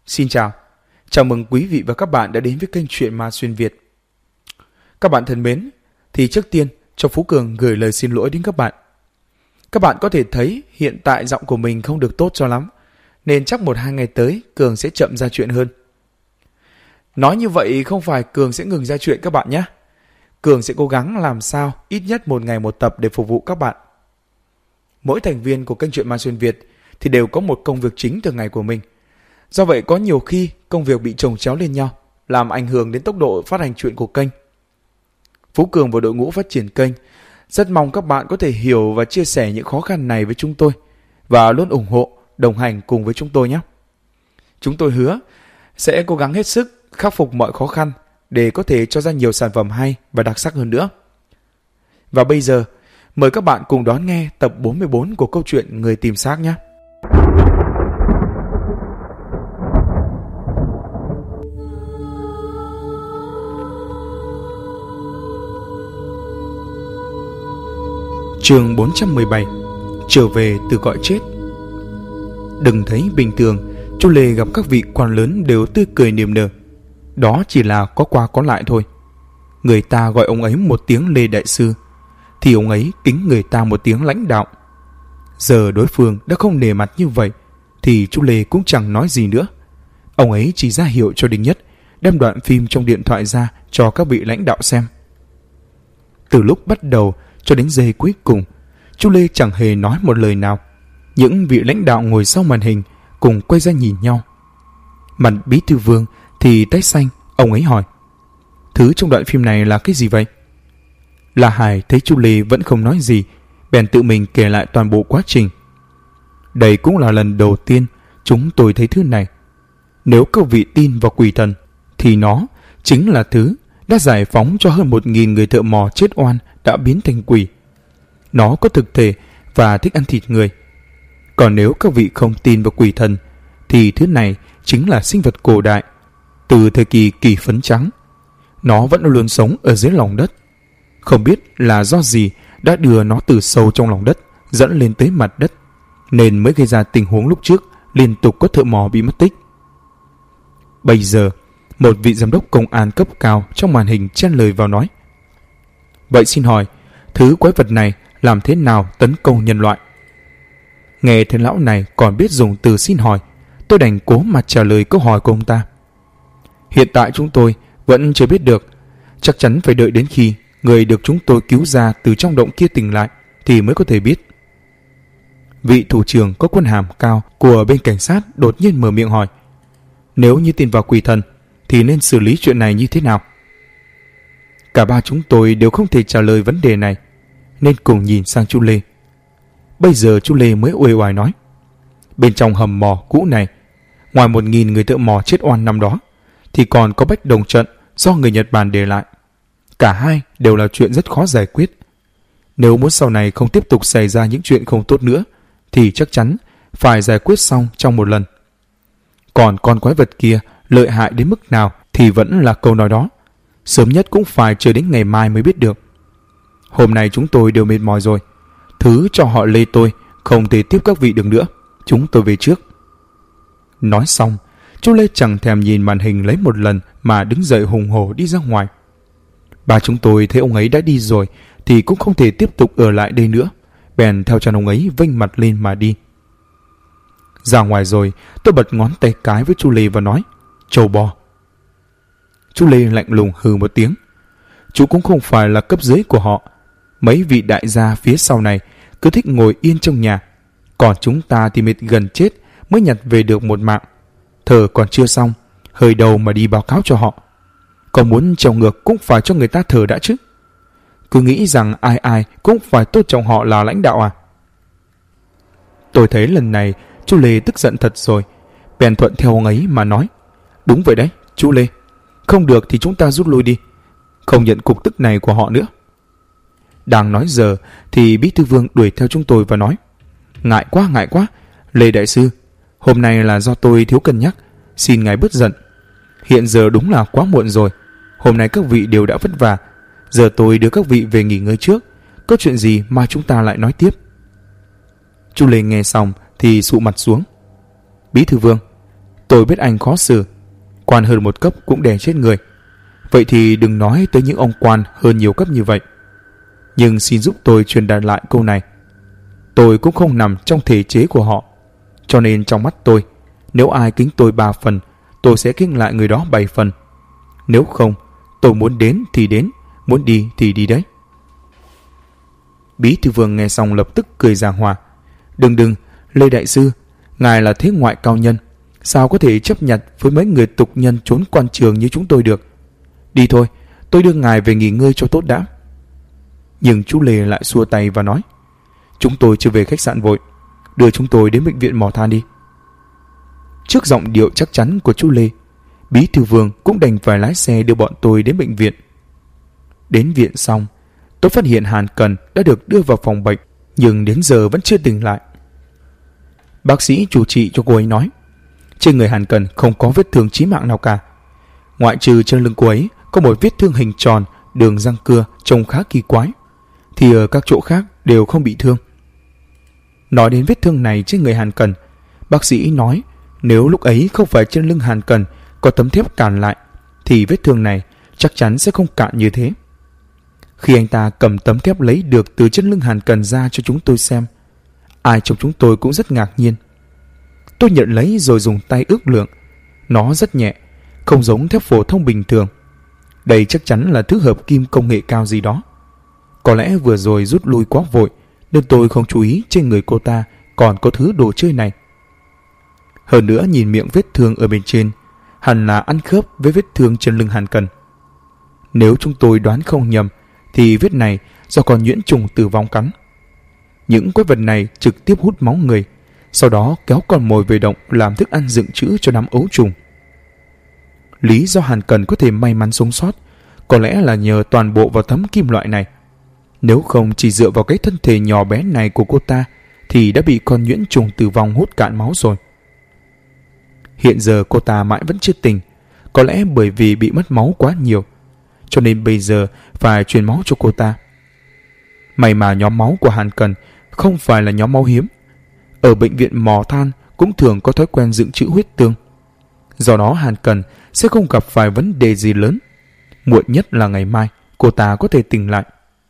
Xin chào, chào mừng quý vị và các bạn đã đến với kênh Truyện Ma Xuyên Việt. Các bạn thân mến, thì trước tiên cho Phú Cường gửi lời xin lỗi đến các bạn. Các bạn có thể thấy hiện tại giọng của mình không được tốt cho lắm, nên chắc 1-2 ngày tới Cường sẽ chậm ra chuyện hơn. Nói như vậy không phải Cường sẽ ngừng ra chuyện các bạn nhé. Cường sẽ cố gắng làm sao ít nhất 1 ngày 1 tập để phục vụ các bạn. Mỗi thành viên của kênh Truyện Ma Xuyên Việt thì đều có một công việc chính thường ngày của mình. Do vậy có nhiều khi công việc bị chồng chéo lên nhau, làm ảnh hưởng đến tốc độ phát hành truyện của kênh. Phú Cường và đội ngũ phát triển kênh rất mong các bạn có thể hiểu và chia sẻ những khó khăn này với chúng tôi và luôn ủng hộ, đồng hành cùng với chúng tôi nhé. Chúng tôi hứa sẽ cố gắng hết sức khắc phục mọi khó khăn để có thể cho ra nhiều sản phẩm hay và đặc sắc hơn nữa. Và bây giờ, mời các bạn cùng đón nghe tập 44 của câu chuyện Người tìm xác nhé. Chương 417 Trở về từ cõi chết. Đừng thấy bình thường Chu Lê gặp các vị quan lớn đều tươi cười niềm nở. Đó chỉ là có qua có lại thôi. Người ta gọi ông ấy một tiếng Lê Đại Sư, thì ông ấy kính người ta một tiếng lãnh đạo. Giờ đối phương đã không nề mặt như vậy, thì Chu Lê cũng chẳng nói gì nữa. Ông ấy chỉ ra hiệu cho Đinh Nhất đem đoạn phim trong điện thoại ra cho các vị lãnh đạo xem. Từ lúc bắt đầu cho đến giây cuối cùng, Chu Lê chẳng hề nói một lời nào. Những vị lãnh đạo ngồi sau màn hình cùng quay ra nhìn nhau. Mặt Bí thư Vương thì tái xanh. Ông ấy hỏi: Thứ trong đoạn phim này là cái gì vậy? La Hải thấy Chu Lê vẫn không nói gì, bèn tự mình kể lại toàn bộ quá trình. Đây cũng là lần đầu tiên chúng tôi thấy thứ này. Nếu các vị tin vào quỷ thần, thì nó chính là thứ đã giải phóng cho hơn 1.000 người thợ mò chết oan đã biến thành quỷ. Nó có thực thể và thích ăn thịt người. Còn nếu các vị không tin vào quỷ thần, thì thứ này chính là sinh vật cổ đại, từ thời kỳ kỳ phấn trắng. Nó vẫn luôn sống ở dưới lòng đất. Không biết là do gì đã đưa nó từ sâu trong lòng đất dẫn lên tới mặt đất, nên mới gây ra tình huống lúc trước liên tục có thợ mò bị mất tích. Bây giờ, một vị giám đốc công an cấp cao trong màn hình chen lời vào nói: Vậy xin hỏi, thứ quái vật này làm thế nào tấn công nhân loại? Nghe thấy lão này còn biết dùng từ xin hỏi, tôi đành cố mà trả lời câu hỏi của ông ta. Hiện tại chúng tôi vẫn chưa biết được. Chắc chắn phải đợi đến khi người được chúng tôi cứu ra từ trong động kia tỉnh lại thì mới có thể biết. Vị thủ trưởng có quân hàm cao của bên cảnh sát đột nhiên mở miệng hỏi: Nếu như tin vào quỷ thần thì nên xử lý chuyện này như thế nào? Cả ba chúng tôi đều không thể trả lời vấn đề này, nên cùng nhìn sang Chu Lê. Bây giờ Chu Lê mới uể oải nói: Bên trong hầm mỏ cũ này, ngoài 1.000 người thợ mò chết oan năm đó, thì còn có bách đồng trận do người Nhật Bản để lại. Cả hai đều là chuyện rất khó giải quyết. Nếu muốn sau này không tiếp tục xảy ra những chuyện không tốt nữa, thì chắc chắn phải giải quyết xong trong một lần. Còn con quái vật kia lợi hại đến mức nào thì vẫn là câu nói đó. Sớm nhất cũng phải chờ đến ngày mai mới biết được. Hôm nay chúng tôi đều mệt mỏi rồi. Thứ cho họ Lê tôi không thể tiếp các vị được nữa. Chúng tôi về trước. Nói xong, chú Lê chẳng thèm nhìn màn hình lấy một lần mà đứng dậy hùng hổ đi ra ngoài. Ba chúng tôi thấy ông ấy đã đi rồi thì cũng không thể tiếp tục ở lại đây nữa, bèn theo chân ông ấy vênh mặt lên mà đi. Ra ngoài rồi, tôi bật ngón tay cái với chú Lê và nói: Trâu bò. Chú Lê lạnh lùng hừ một tiếng. Chú cũng không phải là cấp dưới của họ. Mấy vị đại gia phía sau này cứ thích ngồi yên trong nhà, còn chúng ta thì mệt gần chết mới nhặt về được một mạng. Thở còn chưa xong, hơi đầu mà đi báo cáo cho họ. Còn muốn trèo ngược cũng phải cho người ta thở đã chứ. Cứ nghĩ rằng ai ai cũng phải tôn trọng họ là lãnh đạo à? Tôi thấy lần này chú Lê tức giận thật rồi, bèn thuận theo ông ấy mà nói: Đúng vậy đấy, chú Lê. Không được thì chúng ta rút lui đi, không nhận cục tức này của họ nữa. Đang nói giờ thì Bí thư Vương đuổi theo chúng tôi và nói: ngại quá, Lê Đại Sư, hôm nay là do tôi thiếu cân nhắc, xin ngài bớt giận. Hiện giờ đúng là quá muộn rồi. Hôm nay các vị đều đã vất vả, giờ tôi đưa các vị về nghỉ ngơi trước. Có chuyện gì mà chúng ta lại nói tiếp. Chu Lê nghe xong thì sụ mặt xuống. Bí thư Vương, Tôi biết anh khó xử, quan hơn một cấp cũng đè chết người. Vậy thì đừng nói tới những ông quan hơn nhiều cấp như vậy. Nhưng xin giúp tôi truyền đạt lại câu này. Tôi cũng không nằm trong thể chế của họ. Cho nên trong mắt tôi, nếu ai kính tôi 3 phần, tôi sẽ kính lại người đó 7 phần. Nếu không, tôi muốn đến thì đến, muốn đi thì đi đấy. Bí thư Vương nghe xong lập tức cười giảng hòa. Đừng, Lê Đại Sư, ngài là thế ngoại cao nhân, sao có thể chấp nhận với mấy người tục nhân trốn quan trường như chúng tôi được. Đi thôi, tôi đưa ngài về nghỉ ngơi cho tốt đã. Nhưng chú Lê lại xua tay và nói, chúng tôi chưa về khách sạn vội, đưa chúng tôi đến bệnh viện Mò Than đi. Trước giọng điệu chắc chắn của chú Lê, Bí thư Vương cũng đành phải lái xe đưa bọn tôi đến bệnh viện. Đến viện xong, tôi phát hiện Hàn Cần đã được đưa vào phòng bệnh, nhưng đến giờ vẫn chưa tỉnh lại. Bác sĩ chủ trị cho cô ấy nói, trên người Hàn Cần không có vết thương chí mạng nào cả, ngoại trừ trên lưng cô ấy có một vết thương hình tròn, đường răng cưa trông khá kỳ quái, thì ở các chỗ khác đều không bị thương. Nói đến vết thương này trên người Hàn Cần, bác sĩ nói nếu lúc ấy không phải trên lưng Hàn Cần có tấm thép cản lại, thì vết thương này chắc chắn sẽ không cạn như thế. Khi anh ta cầm tấm thép lấy được từ trên lưng Hàn Cần ra cho chúng tôi xem, ai trong chúng tôi cũng rất ngạc nhiên. Tôi nhận lấy rồi dùng tay ước lượng. Nó rất nhẹ, không giống thép phổ thông bình thường. Đây chắc chắn là thứ hợp kim công nghệ cao gì đó. Có lẽ vừa rồi rút lui quá vội nên tôi không chú ý trên người cô ta còn có thứ đồ chơi này. Hơn nữa nhìn miệng vết thương ở bên trên, hẳn là ăn khớp với vết thương trên lưng Hàn Cần. Nếu chúng tôi đoán không nhầm thì vết này do con nhuyễn trùng tử vong cắn. Những quái vật này trực tiếp hút máu người, sau đó kéo con mồi về động làm thức ăn dự trữ cho đám ấu trùng. Lý do Hàn Cần có thể may mắn sống sót có lẽ là nhờ toàn bộ vào tấm kim loại này. Nếu không chỉ dựa vào cái thân thể nhỏ bé này của cô ta thì đã bị con nhuyễn trùng tử vong hút cạn máu rồi. Hiện giờ cô ta mãi vẫn chưa tỉnh, có lẽ bởi vì bị mất máu quá nhiều, cho nên bây giờ phải truyền máu cho cô ta. May mà nhóm máu của Hàn Cần không phải là nhóm máu hiếm. Ở bệnh viện Mò Than cũng thường có thói quen dự trữ huyết tương. Do đó Hàn Cần sẽ không gặp phải vấn đề gì lớn. Muộn nhất là ngày mai cô ta có thể tỉnh lại.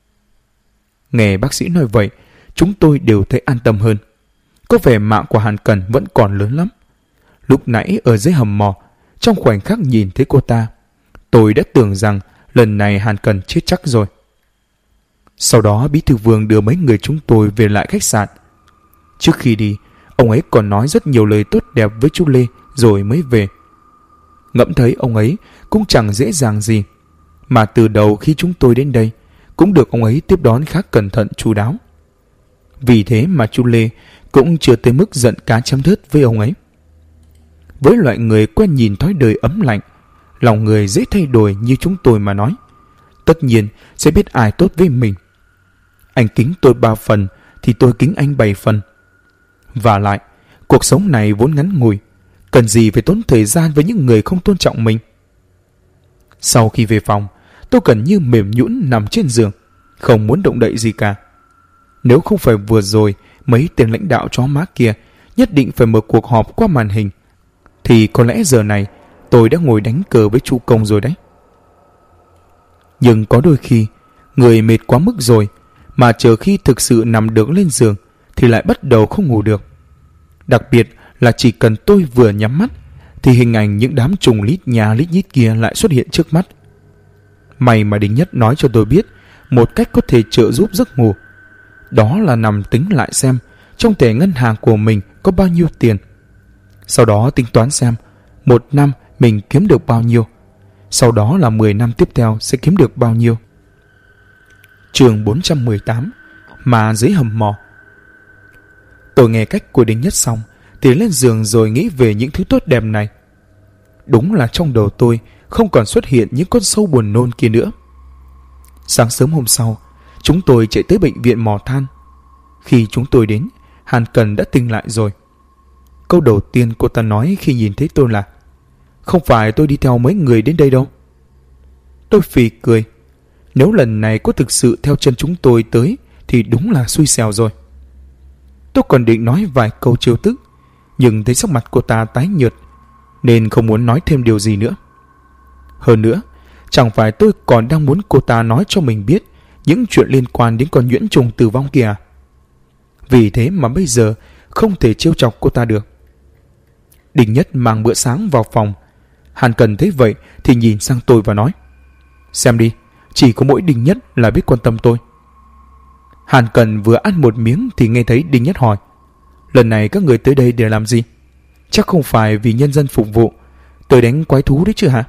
Nghe bác sĩ nói vậy, chúng tôi đều thấy an tâm hơn. Có vẻ mạng của Hàn Cần vẫn còn lớn lắm. Lúc nãy ở dưới hầm mỏ, trong khoảnh khắc nhìn thấy cô ta, tôi đã tưởng rằng lần này Hàn Cần chết chắc rồi. Sau đó Bí thư Vương đưa mấy người chúng tôi về lại khách sạn. Trước khi đi, ông ấy còn nói rất nhiều lời tốt đẹp với chú Lê rồi mới về. Ngẫm thấy ông ấy cũng chẳng dễ dàng gì, mà từ đầu khi chúng tôi đến đây cũng được ông ấy tiếp đón khá cẩn thận chu đáo. Vì thế mà chú Lê cũng chưa tới mức giận cá chém thớt với ông ấy. Với loại người quen nhìn thói đời ấm lạnh, lòng người dễ thay đổi như chúng tôi mà nói, tất nhiên sẽ biết ai tốt với mình. Anh kính tôi 3 phần thì tôi kính anh 7 phần. Và lại, cuộc sống này vốn ngắn ngủi, cần gì phải tốn thời gian với những người không tôn trọng mình. Sau khi về phòng, tôi gần như mềm nhũn nằm trên giường, không muốn động đậy gì cả. Nếu không phải vừa rồi mấy tên lãnh đạo chó má kia nhất định phải mở cuộc họp qua màn hình, thì có lẽ giờ này tôi đã ngồi đánh cờ với chú Công rồi đấy. Nhưng có đôi khi người mệt quá mức rồi, mà chờ khi thực sự nằm được lên giường thì lại bắt đầu không ngủ được. Đặc biệt là chỉ cần tôi vừa nhắm mắt thì hình ảnh những đám trùng lít nhà lít nhít kia lại xuất hiện trước mắt. May mà Đinh Nhất nói cho tôi biết một cách có thể trợ giúp giấc ngủ. Đó là nằm tính lại xem trong thẻ ngân hàng của mình có bao nhiêu tiền. Sau đó tính toán xem 1 năm mình kiếm được bao nhiêu, sau đó là 10 năm tiếp theo sẽ kiếm được bao nhiêu. Chương 418: Mà dưới hầm mỏ. Tôi nghe cách của Đinh Nhất xong thì lên giường rồi nghĩ về những thứ tốt đẹp này. Đúng là trong đầu tôi không còn xuất hiện những con sâu buồn nôn kia nữa. Sáng sớm hôm sau, chúng tôi chạy tới bệnh viện Mò Than. Khi chúng tôi đến, Hàn Cần đã tỉnh lại rồi. Câu đầu tiên cô ta nói khi nhìn thấy tôi là: "Không phải tôi đi theo mấy người đến đây đâu." Tôi phì cười. Nếu lần này có thực sự theo chân chúng tôi tới thì đúng là xui xẻo rồi. Tôi còn định nói vài câu trêu tức, nhưng thấy sắc mặt cô ta tái nhợt, nên không muốn nói thêm điều gì nữa. Hơn nữa, chẳng phải tôi còn đang muốn cô ta nói cho mình biết những chuyện liên quan đến con nhuyễn trùng tử vong kìa. Vì thế mà bây giờ không thể trêu chọc cô ta được. Đinh Nhất mang bữa sáng vào phòng. Hàn Cần thấy vậy thì nhìn sang tôi và nói: "Xem đi, chỉ có mỗi Đinh Nhất là biết quan tâm tôi." Hàn Cần vừa ăn một miếng thì nghe thấy Đinh Nhất hỏi: "Lần này các người tới đây để làm gì? Chắc không phải vì nhân dân phục vụ, tới đánh quái thú đấy chứ hả?"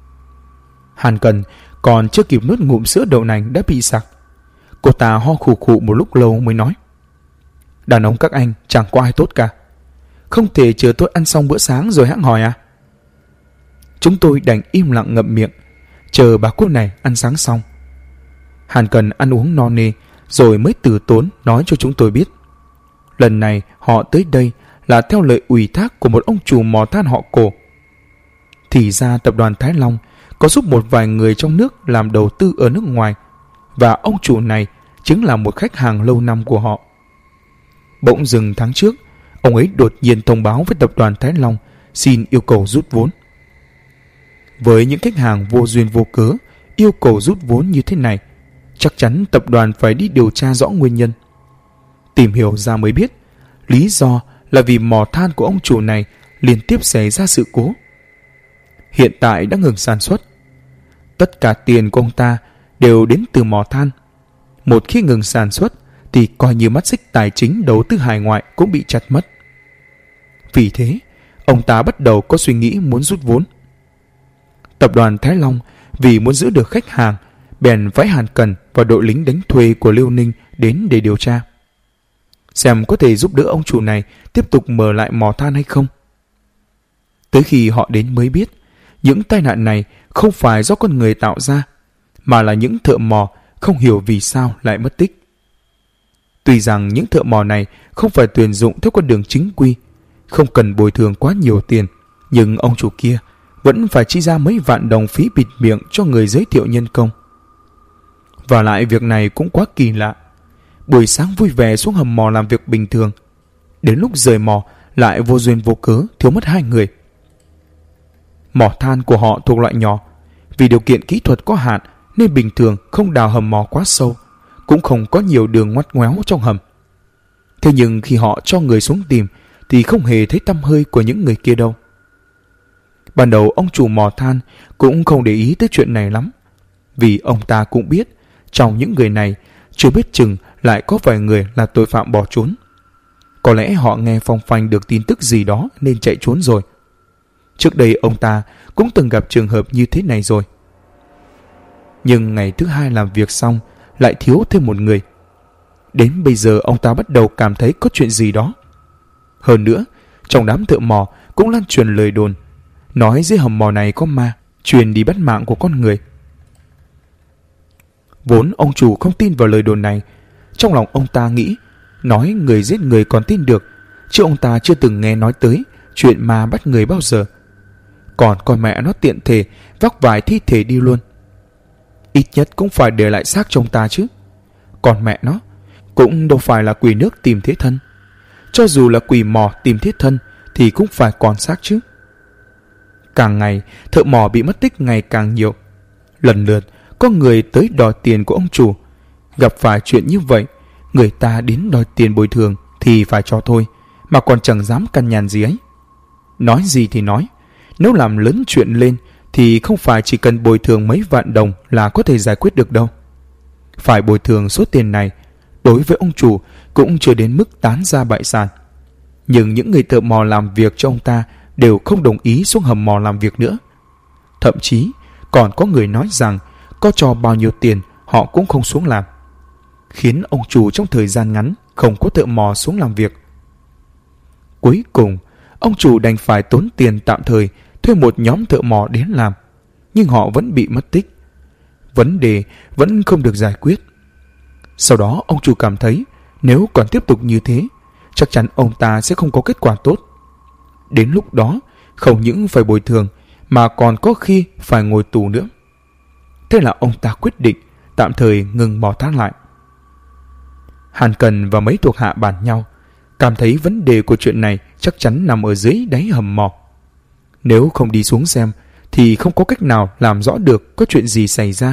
Hàn Cần còn chưa kịp nuốt ngụm sữa đậu nành đã bị sặc. Cô ta ho khụ khụ một lúc lâu mới nói: "Đàn ông các anh chẳng có ai tốt cả. Không thể chờ tôi ăn xong bữa sáng rồi hẵng hỏi à?" Chúng tôi đành im lặng ngậm miệng, chờ bà cô này ăn sáng xong. Hàn Cần ăn uống no nê rồi mới từ tốn nói cho chúng tôi biết lần này họ tới đây là theo lời ủy thác của một ông chủ mỏ than họ Cổ. Thì ra tập đoàn Thái Long có giúp một vài người trong nước làm đầu tư ở nước ngoài, và ông chủ này chính là một khách hàng lâu năm của họ. Bỗng dưng tháng trước, ông ấy đột nhiên thông báo với tập đoàn Thái Long xin yêu cầu rút vốn. Với những khách hàng vô duyên vô cớ yêu cầu rút vốn như thế này, chắc chắn tập đoàn phải đi điều tra rõ nguyên nhân. Tìm hiểu ra mới biết, lý do là vì mỏ than của ông chủ này liên tiếp xảy ra sự cố. Hiện tại đã ngừng sản xuất. Tất cả tiền của ông ta đều đến từ mỏ than. Một khi ngừng sản xuất thì coi như mắt xích tài chính đầu tư hải ngoại cũng bị chặt mất. Vì thế, ông ta bắt đầu có suy nghĩ muốn rút vốn. Tập đoàn Thái Long vì muốn giữ được khách hàng, bèn phái Hàn Cần và đội lính đánh thuê của Liêu Ninh đến để điều tra, xem có thể giúp đỡ ông chủ này tiếp tục mở lại mỏ than hay không. Tới khi họ đến mới biết, những tai nạn này không phải do con người tạo ra, mà là những thợ mỏ không hiểu vì sao lại mất tích. Tuy rằng những thợ mỏ này không phải tuyển dụng theo con đường chính quy, không cần bồi thường quá nhiều tiền, nhưng ông chủ kia vẫn phải chi ra mấy vạn đồng phí bịt miệng cho người giới thiệu nhân công. Và lại việc này cũng quá kỳ lạ. Buổi sáng vui vẻ xuống hầm mỏ làm việc bình thường, đến lúc rời mỏ lại vô duyên vô cớ thiếu mất 2 người. Mỏ than của họ thuộc loại nhỏ, vì điều kiện kỹ thuật có hạn nên bình thường không đào hầm mỏ quá sâu, cũng không có nhiều đường ngoắt ngoéo trong hầm. Thế nhưng khi họ cho người xuống tìm thì không hề thấy tăm hơi của những người kia đâu. Ban đầu ông chủ mỏ than cũng không để ý tới chuyện này lắm, vì ông ta cũng biết trong những người này chưa biết chừng lại có vài người là tội phạm bỏ trốn. Có lẽ họ nghe phong phanh được tin tức gì đó nên chạy trốn rồi. Trước đây ông ta cũng từng gặp trường hợp như thế này rồi. Nhưng ngày thứ 2 làm việc xong lại thiếu thêm một người. Đến bây giờ ông ta bắt đầu cảm thấy có chuyện gì đó. Hơn nữa, trong đám thợ mỏ cũng lan truyền lời đồn, nói dưới hầm mỏ này có ma, truyền đi bắt mạng của con người. Vốn ông chủ không tin vào lời đồn này. Trong lòng ông ta nghĩ, nói người giết người còn tin được, chứ ông ta chưa từng nghe nói tới chuyện ma bắt người bao giờ. Còn con mẹ nó tiện thể vác vài thi thể đi luôn. Ít nhất cũng phải để lại xác cho ông ta chứ. Còn mẹ nó cũng đâu phải là quỷ nước tìm thế thân. Cho dù là quỷ mỏ tìm thế thân thì cũng phải còn xác chứ. Càng ngày thợ mỏ bị mất tích ngày càng nhiều. Lần lượt có người tới đòi tiền của ông chủ. Gặp phải chuyện như vậy, người ta đến đòi tiền bồi thường thì phải cho thôi, mà còn chẳng dám căn nhàn gì ấy. Nói gì thì nói, nếu làm lớn chuyện lên thì không phải chỉ cần bồi thường mấy vạn đồng là có thể giải quyết được đâu. Phải bồi thường số tiền này, đối với ông chủ cũng chưa đến mức tán ra bại sản. Nhưng những người thợ mỏ làm việc cho ông ta đều không đồng ý xuống hầm mỏ làm việc nữa. Thậm chí còn có người nói rằng có cho bao nhiêu tiền họ cũng không xuống làm, khiến ông chủ trong thời gian ngắn không có thợ mỏ xuống làm việc. Cuối cùng, ông chủ đành phải tốn tiền tạm thời thuê một nhóm thợ mỏ đến làm, nhưng họ vẫn bị mất tích. Vấn đề vẫn không được giải quyết. Sau đó ông chủ cảm thấy nếu còn tiếp tục như thế, chắc chắn ông ta sẽ không có kết quả tốt. Đến lúc đó, không những phải bồi thường mà còn có khi phải ngồi tù nữa. Thế là ông ta quyết định tạm thời ngừng mỏ than lại. Hàn Cần và mấy thuộc hạ bàn nhau, cảm thấy vấn đề của chuyện này chắc chắn nằm ở dưới đáy hầm mỏ. Nếu không đi xuống xem thì không có cách nào làm rõ được có chuyện gì xảy ra.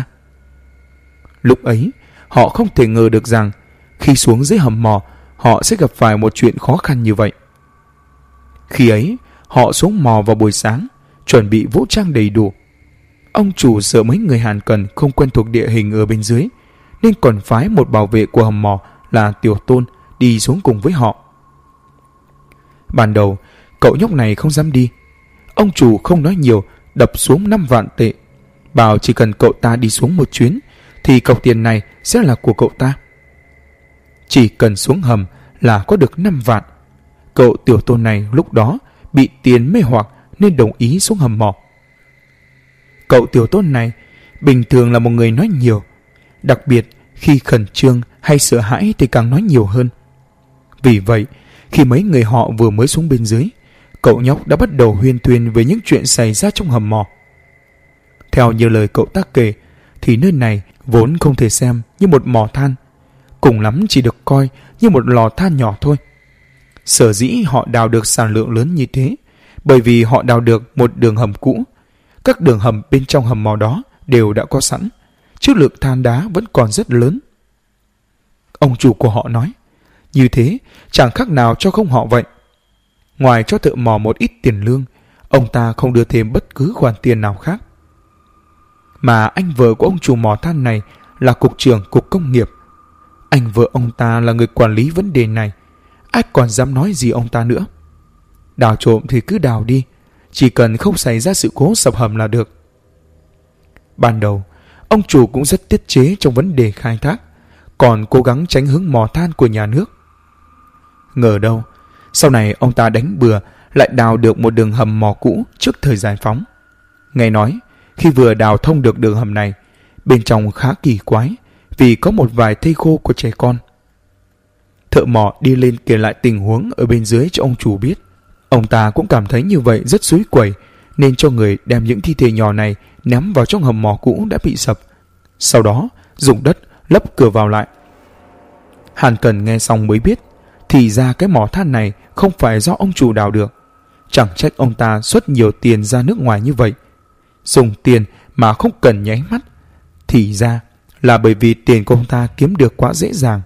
Lúc ấy, họ không thể ngờ được rằng khi xuống dưới hầm mỏ, họ sẽ gặp phải một chuyện khó khăn như vậy. Khi ấy, họ xuống mò vào buổi sáng, chuẩn bị vũ trang đầy đủ. Ông chủ sợ mấy người Hàn Cần không quen thuộc địa hình ở bên dưới, nên còn phái một bảo vệ của hầm mỏ là Tiểu Tôn đi xuống cùng với họ. Ban đầu, cậu nhóc này không dám đi. Ông chủ không nói nhiều, đập xuống 5 vạn tệ, bảo chỉ cần cậu ta đi xuống một chuyến thì cọc tiền này sẽ là của cậu ta. Chỉ cần xuống hầm là có được 5 vạn. Cậu Tiểu Tôn này lúc đó bị tiền mê hoặc nên đồng ý xuống hầm mỏ. Cậu Tiểu Tôn này bình thường là một người nói nhiều, đặc biệt khi khẩn trương hay sợ hãi thì càng nói nhiều hơn. Vì vậy, khi mấy người họ vừa mới xuống bên dưới, cậu nhóc đã bắt đầu huyên thuyên về những chuyện xảy ra trong hầm mỏ. Theo như lời cậu ta kể, thì nơi này vốn không thể xem như một mỏ than, cùng lắm chỉ được coi như một lò than nhỏ thôi. Sở dĩ họ đào được sản lượng lớn như thế, bởi vì họ đào được một đường hầm cũ. Các đường hầm bên trong hầm mỏ đó đều đã có sẵn, chứ lượng than đá vẫn còn rất lớn. Ông chủ của họ nói, như thế chẳng khác nào cho không họ vậy. Ngoài cho thợ mỏ một ít tiền lương, ông ta không đưa thêm bất cứ khoản tiền nào khác. Mà anh vợ của ông chủ mỏ than này là cục trưởng cục công nghiệp. Anh vợ ông ta là người quản lý vấn đề này, ai còn dám nói gì ông ta nữa. Đào trộm thì cứ đào đi, chỉ cần không xảy ra sự cố sập hầm là được. Ban đầu, ông chủ cũng rất tiết chế trong vấn đề khai thác, còn cố gắng tránh hướng mỏ than của nhà nước. Ngờ đâu, sau này ông ta đánh bừa lại đào được một đường hầm mỏ cũ trước thời giải phóng. Nghe nói, khi vừa đào thông được đường hầm này, bên trong khá kỳ quái vì có một vài thây khô của trẻ con. Thợ mỏ đi lên kể lại tình huống ở bên dưới cho ông chủ biết. Ông ta cũng cảm thấy như vậy rất xúi quẩy, nên cho người đem những thi thể nhỏ này ném vào trong hầm mỏ cũ đã bị sập. Sau đó dùng đất lấp cửa vào lại. Hàn Cần nghe xong mới biết, thì ra cái mỏ than này không phải do ông chủ đào được. Chẳng trách ông ta xuất nhiều tiền ra nước ngoài như vậy, dùng tiền mà không cần nháy mắt. Thì ra là bởi vì tiền của ông ta kiếm được quá dễ dàng.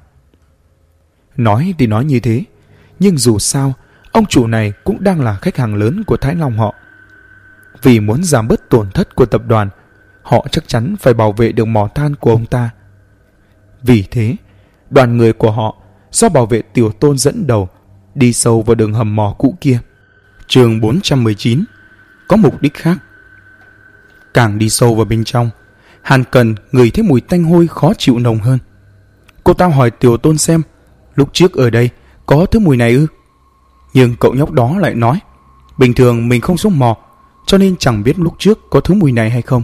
Nói thì nói như thế, nhưng dù sao ông chủ này cũng đang là khách hàng lớn của Thái Long họ. Vì muốn giảm bớt tổn thất của tập đoàn, họ chắc chắn phải bảo vệ được mỏ than của ông ta. Vì thế, đoàn người của họ do bảo vệ Tiểu Tôn dẫn đầu đi sâu vào đường hầm mỏ cũ kia. Chương 419, có mục đích khác. Càng đi sâu vào bên trong, Hàn Cần ngửi thấy mùi tanh hôi khó chịu nồng hơn. Cô ta hỏi Tiểu Tôn xem lúc trước ở đây có thứ mùi này ư? Nhưng cậu nhóc đó lại nói, bình thường mình không xuống mỏ, cho nên chẳng biết lúc trước có thứ mùi này hay không.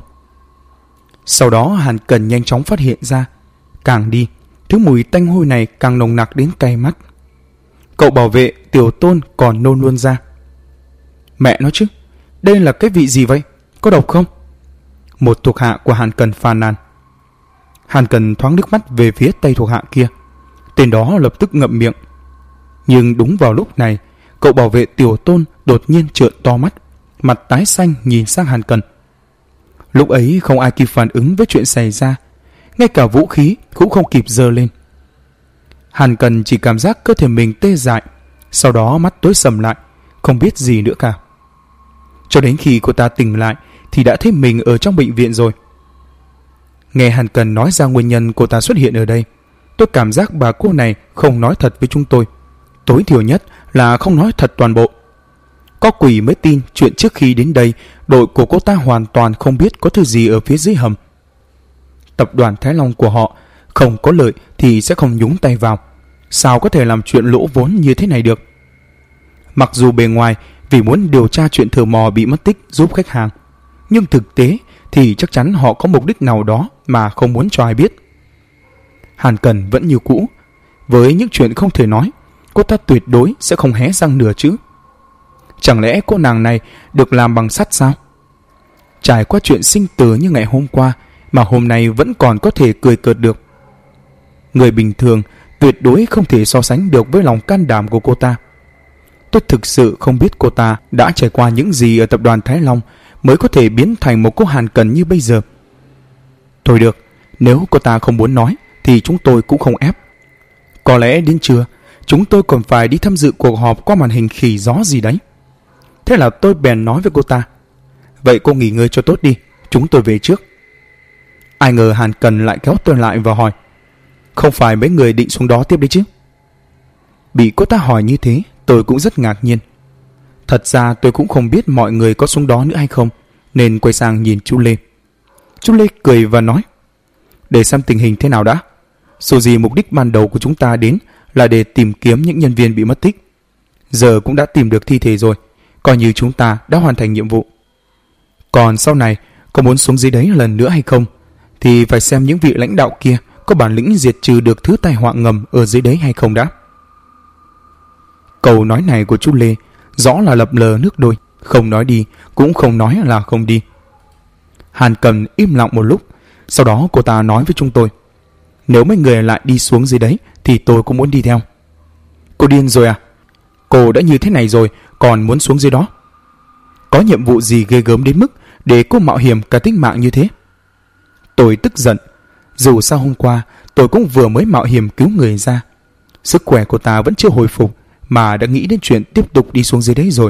Sau đó Hàn Cần nhanh chóng phát hiện ra, càng đi, thứ mùi tanh hôi này càng nồng nặc đến cay mắt. Cậu bảo vệ Tiểu Tôn còn nôn luôn ra. Mẹ nói chứ, đây là cái vị gì vậy? Có độc không? Một thuộc hạ của Hàn Cần phàn nàn. Hàn Cần thoáng nước mắt về phía tay thuộc hạ kia. Tên đó lập tức ngậm miệng. Nhưng đúng vào lúc này, cậu bảo vệ Tiểu Tôn đột nhiên trợn to mắt, mặt tái xanh nhìn sang Hàn Cần. Lúc ấy không ai kịp phản ứng với chuyện xảy ra, ngay cả vũ khí cũng không kịp giơ lên. Hàn Cần chỉ cảm giác cơ thể mình tê dại, sau đó mắt tối sầm lại, không biết gì nữa cả. Cho đến khi cô ta tỉnh lại thì đã thấy mình ở trong bệnh viện rồi. Nghe Hàn Cần nói ra nguyên nhân cô ta xuất hiện ở đây, tôi cảm giác bà cô này không nói thật với chúng tôi. Tối thiểu nhất là không nói thật toàn bộ. Có quỷ mới tin chuyện trước khi đến đây, đội của cô ta hoàn toàn không biết có thứ gì ở phía dưới hầm. Tập đoàn Thái Long của họ không có lợi thì sẽ không nhúng tay vào. Sao có thể làm chuyện lỗ vốn như thế này được? Mặc dù bề ngoài vì muốn điều tra chuyện thợ mò bị mất tích giúp khách hàng, nhưng thực tế thì chắc chắn họ có mục đích nào đó mà không muốn cho ai biết. Hàn Cần vẫn như cũ. Với những chuyện không thể nói, cô ta tuyệt đối sẽ không hé răng nửa chữ. Chẳng lẽ cô nàng này được làm bằng sắt sao? Trải qua chuyện sinh tử như ngày hôm qua mà hôm nay vẫn còn có thể cười cợt được. Người bình thường tuyệt đối không thể so sánh được với lòng can đảm của cô ta. Tôi thực sự không biết cô ta đã trải qua những gì ở tập đoàn Thái Long mới có thể biến thành một cô Hàn Cần như bây giờ. Thôi được, nếu cô ta không muốn nói thì chúng tôi cũng không ép. Có lẽ đến trưa chúng tôi còn phải đi tham dự cuộc họp qua màn hình khỉ gió gì đấy. Thế là tôi bèn nói với cô ta: vậy cô nghỉ ngơi cho tốt đi, chúng tôi về trước. Ai ngờ Hàn Cần lại kéo tôi lại và hỏi: không phải mấy người định xuống đó tiếp đấy chứ? Bị cô ta hỏi như thế, tôi cũng rất ngạc nhiên. Thật ra tôi cũng không biết mọi người có xuống đó nữa hay không, nên quay sang nhìn chú Lê. Chú Lê cười và nói: để xem tình hình thế nào đã. Dù gì mục đích ban đầu của chúng ta đến là để tìm kiếm những nhân viên bị mất tích. Giờ cũng đã tìm được thi thể rồi, coi như chúng ta đã hoàn thành nhiệm vụ. Còn sau này có muốn xuống dưới đấy lần nữa hay không thì phải xem những vị lãnh đạo kia có bản lĩnh diệt trừ được thứ tai họa ngầm ở dưới đấy hay không đã. Câu nói này của chú Lê rõ là lập lờ nước đôi, không nói đi cũng không nói là không đi. Hàn Cần im lặng một lúc, sau đó cô ta nói với chúng tôi: nếu mấy người lại đi xuống dưới đấy thì tôi cũng muốn đi theo. Cô điên rồi à? Cô đã như thế này rồi còn muốn xuống dưới đó? Có nhiệm vụ gì ghê gớm đến mức để cô mạo hiểm cả tính mạng như thế? Tôi tức giận. Dù sao hôm qua tôi cũng vừa mới mạo hiểm cứu người ra. Sức khỏe của ta vẫn chưa hồi phục mà đã nghĩ đến chuyện tiếp tục đi xuống dưới đấy rồi.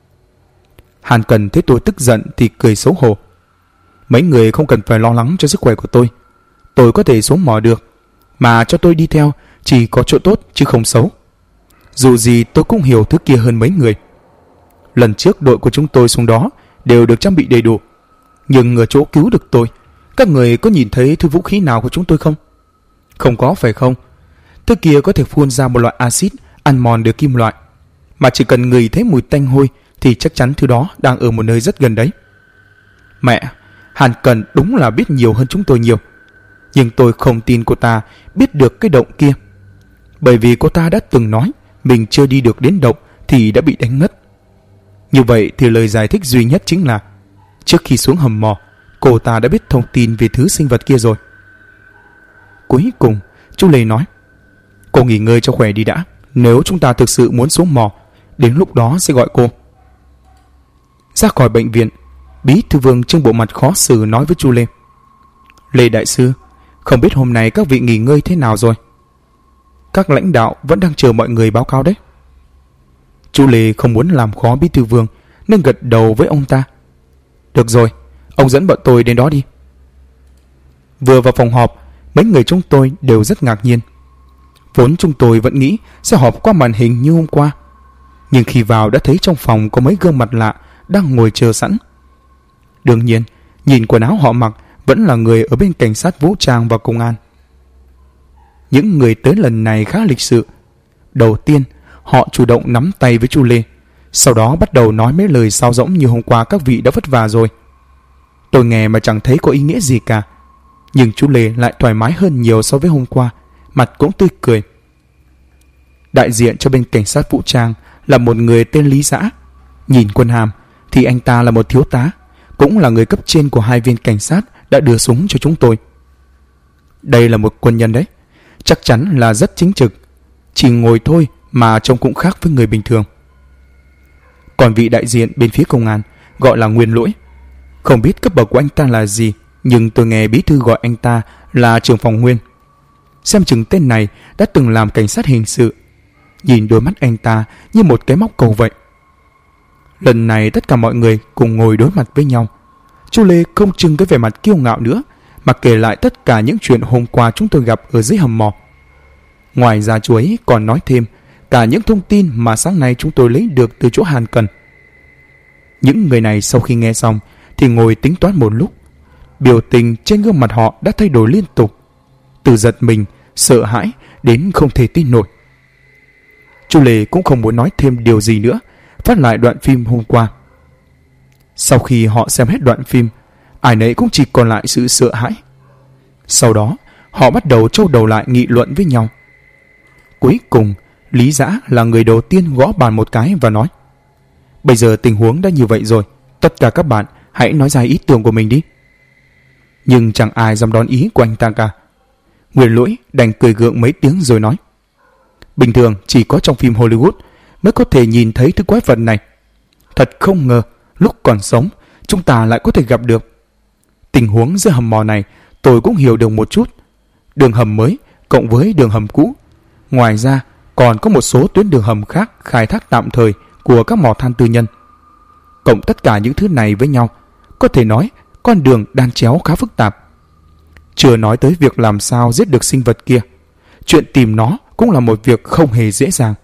Hàn Cần thấy tôi tức giận thì cười xấu hổ: mấy người không cần phải lo lắng cho sức khỏe của tôi. Tôi có thể xuống mò được, mà cho tôi đi theo chỉ có chỗ tốt chứ không xấu. Dù gì tôi cũng hiểu thứ kia hơn mấy người. Lần trước đội của chúng tôi xuống đó đều được trang bị đầy đủ, nhưng ở chỗ cứu được tôi, các người có nhìn thấy thứ vũ khí nào của chúng tôi không? Không có phải không? Thứ kia có thể phun ra một loại axit ăn mòn được kim loại, mà chỉ cần ngửi thấy mùi tanh hôi thì chắc chắn thứ đó đang ở một nơi rất gần đấy. Mẹ, Hàn Cần đúng là biết nhiều hơn chúng tôi nhiều. Nhưng tôi không tin cô ta biết được cái động kia, bởi vì cô ta đã từng nói mình chưa đi được đến động thì đã bị đánh ngất. Như vậy thì lời giải thích duy nhất chính là trước khi xuống hầm mỏ, cô ta đã biết thông tin về thứ sinh vật kia rồi. Cuối cùng chú Lê nói: cô nghỉ ngơi cho khỏe đi đã. Nếu chúng ta thực sự muốn xuống mỏ, đến lúc đó sẽ gọi cô. Ra khỏi bệnh viện, Bí thư Vương trưng bộ mặt khó xử nói với chú Lê: Lê đại sư, không biết hôm nay các vị nghỉ ngơi thế nào rồi? Các lãnh đạo vẫn đang chờ mọi người báo cáo đấy. Chú Lê không muốn làm khó Bí thư Vương nên gật đầu với ông ta: được rồi, ông dẫn bọn tôi đến đó đi. Vừa vào phòng họp, mấy người chúng tôi đều rất ngạc nhiên. Vốn chúng tôi vẫn nghĩ sẽ họp qua màn hình như hôm qua, nhưng khi vào đã thấy trong phòng có mấy gương mặt lạ đang ngồi chờ sẵn. Đương nhiên, nhìn quần áo họ mặc vẫn là người ở bên cảnh sát vũ trang và công an. Những người tới lần này khá lịch sự. Đầu tiên, họ chủ động nắm tay với chú Lê, sau đó bắt đầu nói mấy lời sáo rỗng như hôm qua các vị đã vất vả rồi. Tôi nghe mà chẳng thấy có ý nghĩa gì cả, nhưng chú Lê lại thoải mái hơn nhiều so với hôm qua, mặt cũng tươi cười. Đại diện cho bên cảnh sát vũ trang là một người tên Lý Dã. Nhìn quân hàm thì anh ta là một thiếu tá, cũng là người cấp trên của hai viên cảnh sát đã đưa súng cho chúng tôi. Đây là một quân nhân đấy, chắc chắn là rất chính trực, chỉ ngồi thôi mà trông cũng khác với người bình thường. Còn vị đại diện bên phía công an gọi là Nguyên Lỗi. Không biết cấp bậc của anh ta là gì, nhưng tôi nghe bí thư gọi anh ta là trưởng phòng Nguyên. Xem chừng tên này đã từng làm cảnh sát hình sự. Nhìn đôi mắt anh ta như một cái móc cầu vậy. Lần này tất cả mọi người cùng ngồi đối mặt với nhau. Chú Lê không trưng cái vẻ mặt kiêu ngạo nữa, mà kể lại tất cả những chuyện hôm qua chúng tôi gặp ở dưới hầm mỏ. Ngoài ra chú ấy còn nói thêm cả những thông tin mà sáng nay chúng tôi lấy được từ chỗ Hàn Cần. Những người này sau khi nghe xong thì ngồi tính toán một lúc. Biểu tình trên gương mặt họ đã thay đổi liên tục, từ giật mình, sợ hãi đến không thể tin nổi. Chú Lê cũng không muốn nói thêm điều gì nữa, phát lại đoạn phim hôm qua. Sau khi họ xem hết đoạn phim, ai nấy cũng chỉ còn lại sự sợ hãi. Sau đó họ bắt đầu trâu đầu lại nghị luận với nhau. Cuối cùng Lý Dã là người đầu tiên gõ bàn một cái và nói: bây giờ tình huống đã như vậy rồi, tất cả các bạn hãy nói ra ý tưởng của mình đi. Nhưng chẳng ai dám đón ý của anh ta cả. Nguyên Lỗi đành cười gượng mấy tiếng rồi nói: bình thường chỉ có trong phim Hollywood mới có thể nhìn thấy thứ quái vật này. Thật không ngờ, lúc còn sống, chúng ta lại có thể gặp được. Tình huống giữa hầm mỏ này tôi cũng hiểu được một chút. Đường hầm mới cộng với đường hầm cũ. Ngoài ra, còn có một số tuyến đường hầm khác khai thác tạm thời của các mỏ than tư nhân. Cộng tất cả những thứ này với nhau, có thể nói con đường đan chéo khá phức tạp. Chưa nói tới việc làm sao giết được sinh vật kia. Chuyện tìm nó cũng là một việc không hề dễ dàng.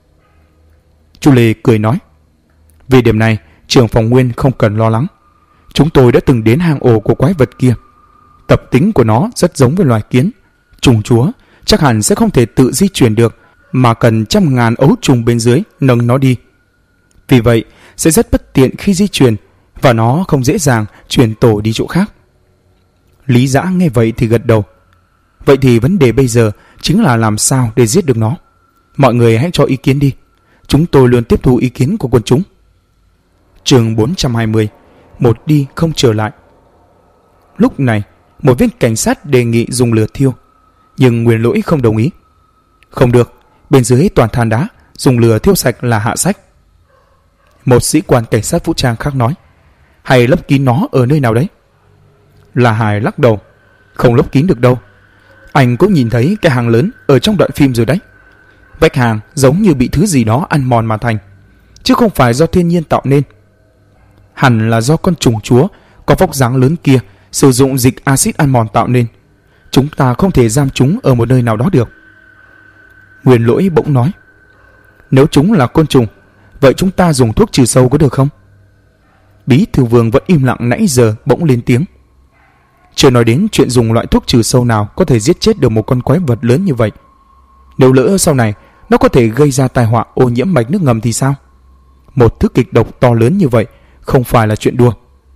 Chu Lê cười nói, vì điểm này, trưởng phòng Nguyên không cần lo lắng. Chúng tôi đã từng đến hang ổ của quái vật kia. Tập tính của nó rất giống với loài kiến. Trùng chúa chắc hẳn sẽ không thể tự di chuyển được, mà cần trăm ngàn ấu trùng bên dưới nâng nó đi. Vì vậy, sẽ rất bất tiện khi di chuyển, và nó không dễ dàng chuyển tổ đi chỗ khác. Lý Dã nghe vậy thì gật đầu. Vậy thì vấn đề bây giờ chính là làm sao để giết được nó. Mọi người hãy cho ý kiến đi. Chúng tôi luôn tiếp thu ý kiến của quần chúng. Chương 420. Một đi không trở lại. Lúc này, một viên cảnh sát đề nghị dùng lửa thiêu, nhưng Nguyên Lỗi không đồng ý. Không được, bên dưới toàn than đá, dùng lửa thiêu sạch là hạ sách. Một sĩ quan cảnh sát vũ trang khác nói, hay lấp kín nó ở nơi nào đấy. La Hải lắc đầu, không lấp kín được đâu. Anh cũng nhìn thấy cái hang lớn ở trong đoạn phim rồi đấy. Vách hang giống như bị thứ gì đó ăn mòn mà thành, chứ không phải do thiên nhiên tạo nên. Hẳn là do con trùng chúa có vóc dáng lớn kia sử dụng dịch axit ăn mòn tạo nên. Chúng ta không thể giam chúng ở một nơi nào đó được. Nguyên Lỗi bỗng nói, nếu chúng là côn trùng, vậy chúng ta dùng thuốc trừ sâu có được không? Bí thư Vương vẫn im lặng nãy giờ bỗng lên tiếng. Chưa nói đến chuyện dùng loại thuốc trừ sâu nào có thể giết chết được một con quái vật lớn như vậy. Nếu lỡ sau này nó có thể gây ra tai họa ô nhiễm mạch nước ngầm thì sao? Một thứ kịch độc to lớn như vậy không phải là chuyện đùa.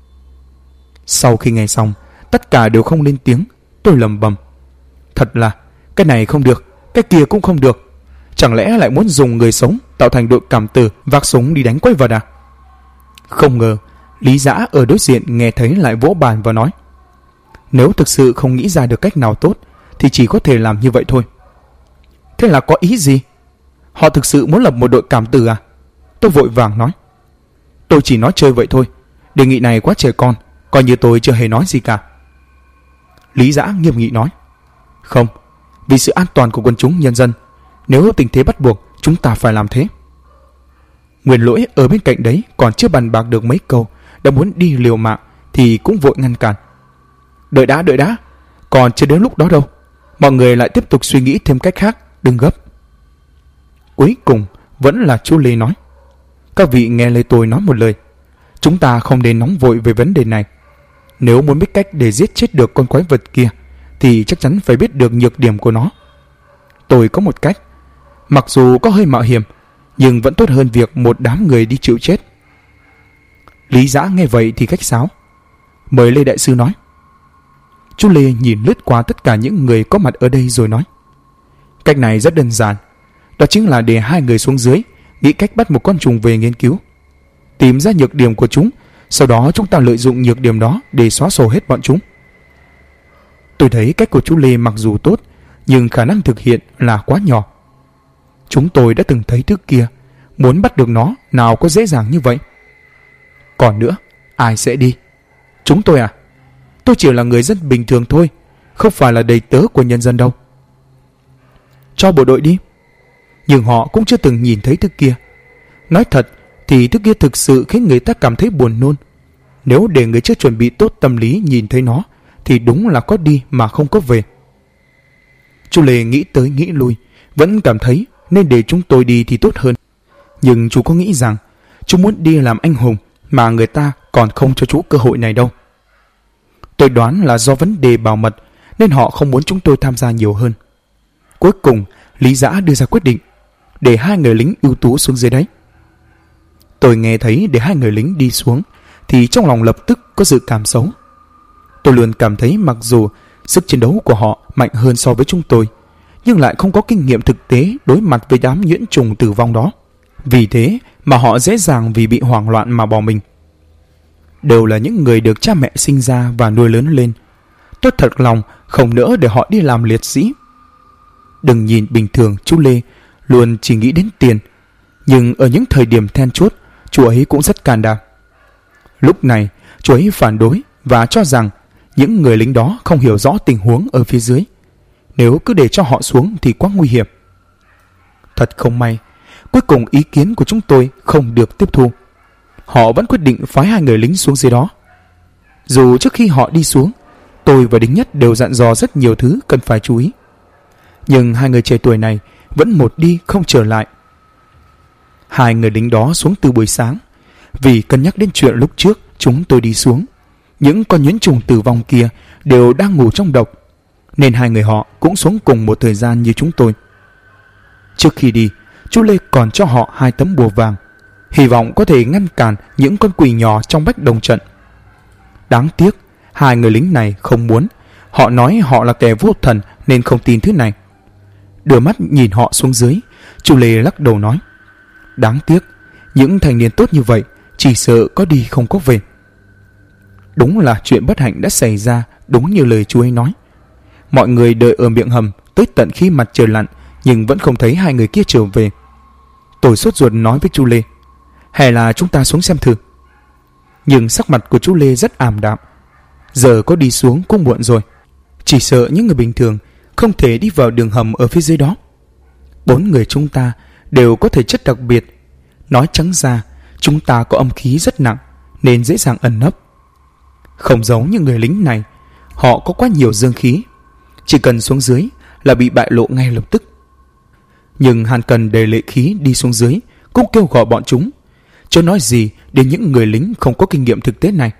Sau khi nghe xong, tất cả đều không lên tiếng. Tôi lẩm bẩm, thật là cái này không được, cái kia cũng không được. Chẳng lẽ lại muốn dùng người sống tạo thành đội cảm tử vác súng đi đánh quái vật à? Không ngờ Lý Dã ở đối diện nghe thấy lại vỗ bàn và nói, nếu thực sự không nghĩ ra được cách nào tốt thì chỉ có thể làm như vậy thôi. Thế là có ý gì? Họ thực sự muốn lập một đội cảm tử à? Tôi vội vàng nói, tôi chỉ nói chơi vậy thôi. Đề nghị này quá trẻ con, coi như tôi chưa hề nói gì cả. Lý Dã nghiêm nghị nói, không, vì sự an toàn của quần chúng nhân dân, nếu tình thế bắt buộc chúng ta phải làm thế. Nguyên Lỗi ở bên cạnh đấy còn chưa bàn bạc được mấy câu đã muốn đi liều mạng thì cũng vội ngăn cản. Đợi đã, còn chưa đến lúc đó đâu. Mọi người lại tiếp tục suy nghĩ thêm cách khác, đừng gấp. Cuối cùng vẫn là chú Lê nói, các vị nghe lời tôi nói một lời. Chúng ta không nên nóng vội về vấn đề này. Nếu muốn biết cách để giết chết được con quái vật kia thì chắc chắn phải biết được nhược điểm của nó. Tôi có một cách, mặc dù có hơi mạo hiểm, nhưng vẫn tốt hơn việc một đám người đi chịu chết. Lý Dã nghe vậy thì khách sáo, mời Lê đại sư nói. Chú Lê nhìn lướt qua tất cả những người có mặt ở đây rồi nói, cách này rất đơn giản. Đó chính là để hai người xuống dưới nghĩ cách bắt một con trùng về nghiên cứu, tìm ra nhược điểm của chúng, sau đó chúng ta lợi dụng nhược điểm đó để xóa sổ hết bọn chúng. Tôi thấy cách của chú Lê mặc dù tốt, nhưng khả năng thực hiện là quá nhỏ. Chúng tôi đã từng thấy thứ kia, muốn bắt được nó nào có dễ dàng như vậy. Còn nữa, ai sẽ đi? Chúng tôi à? Tôi chỉ là người dân bình thường thôi, không phải là đầy tớ của nhân dân đâu. Cho bộ đội đi. Nhưng họ cũng chưa từng nhìn thấy thứ kia. Nói thật thì thứ kia thực sự khiến người ta cảm thấy buồn nôn. Nếu để người chưa chuẩn bị tốt tâm lý nhìn thấy nó thì đúng là có đi mà không có về. Chú Lê nghĩ tới nghĩ lui, vẫn cảm thấy nên để chúng tôi đi thì tốt hơn. Nhưng chú có nghĩ rằng chú muốn đi làm anh hùng mà người ta còn không cho chú cơ hội này đâu. Tôi đoán là do vấn đề bảo mật nên họ không muốn chúng tôi tham gia nhiều hơn. Cuối cùng Lý Dã đưa ra quyết định để hai người lính ưu tú xuống dưới đấy. Tôi nghe thấy để hai người lính đi xuống thì trong lòng lập tức có dự cảm xấu. Tôi luôn cảm thấy mặc dù sức chiến đấu của họ mạnh hơn so với chúng tôi, nhưng lại không có kinh nghiệm thực tế đối mặt với đám nhuyễn trùng tử vong đó. Vì thế mà họ dễ dàng vì bị hoảng loạn mà bỏ mình. Đều là những người được cha mẹ sinh ra và nuôi lớn lên. Tôi thật lòng không nỡ để họ đi làm liệt sĩ. Đừng nhìn bình thường chú Lê luôn chỉ nghĩ đến tiền, Nhưng ở những thời điểm then chốt, chú ấy cũng rất can đảm. Lúc này, chú ấy phản đối và cho rằng những người lính đó không hiểu rõ tình huống ở phía dưới. Nếu cứ để cho họ xuống thì quá nguy hiểm. Thật không may, cuối cùng ý kiến của chúng tôi không được tiếp thu. Họ vẫn quyết định phái 2 người lính xuống dưới đó. Dù trước khi họ đi xuống, tôi và Đinh Nhất đều dặn dò rất nhiều thứ cần phải chú ý. Nhưng 2 người trẻ tuổi này vẫn một đi không trở lại. 2 người lính đó xuống từ buổi sáng. Vì cân nhắc đến chuyện lúc trước chúng tôi đi xuống, những con nhuyễn trùng tử vong kia đều đang ngủ trong độc, nên 2 người họ cũng xuống cùng một thời gian như chúng tôi. Trước khi đi, chú Lê còn cho họ 2 tấm bùa vàng, hy vọng có thể ngăn cản những con quỷ nhỏ trong bách đồng trận. Đáng tiếc, 2 người lính này không muốn. Họ nói họ là kẻ vô thần nên không tin thứ này. Đưa mắt nhìn họ xuống dưới, chú Lê lắc đầu nói: đáng tiếc, những thanh niên tốt như vậy chỉ sợ có đi không có về. Đúng là chuyện bất hạnh đã xảy ra, đúng như lời chú ấy nói. Mọi người đợi ở miệng hầm tới tận khi mặt trời lặn, nhưng vẫn không thấy 2 người kia trở về. Tôi sốt ruột nói với chú Lê: hay là chúng ta xuống xem thử. Nhưng sắc mặt của chú Lê rất ảm đạm. Giờ có đi xuống cũng muộn rồi. Chỉ sợ những người bình thường không thể đi vào đường hầm ở phía dưới đó. 4 người chúng ta đều có thể chất đặc biệt. Nói trắng ra, chúng ta có âm khí rất nặng nên dễ dàng ẩn nấp. Không giống như người lính này, họ có quá nhiều dương khí, chỉ cần xuống dưới là bị bại lộ ngay lập tức. Nhưng Hàn Cần đầy lệ khí đi xuống dưới cũng kêu gọi bọn chúng, chứ nói gì đến những người lính không có kinh nghiệm thực tế này.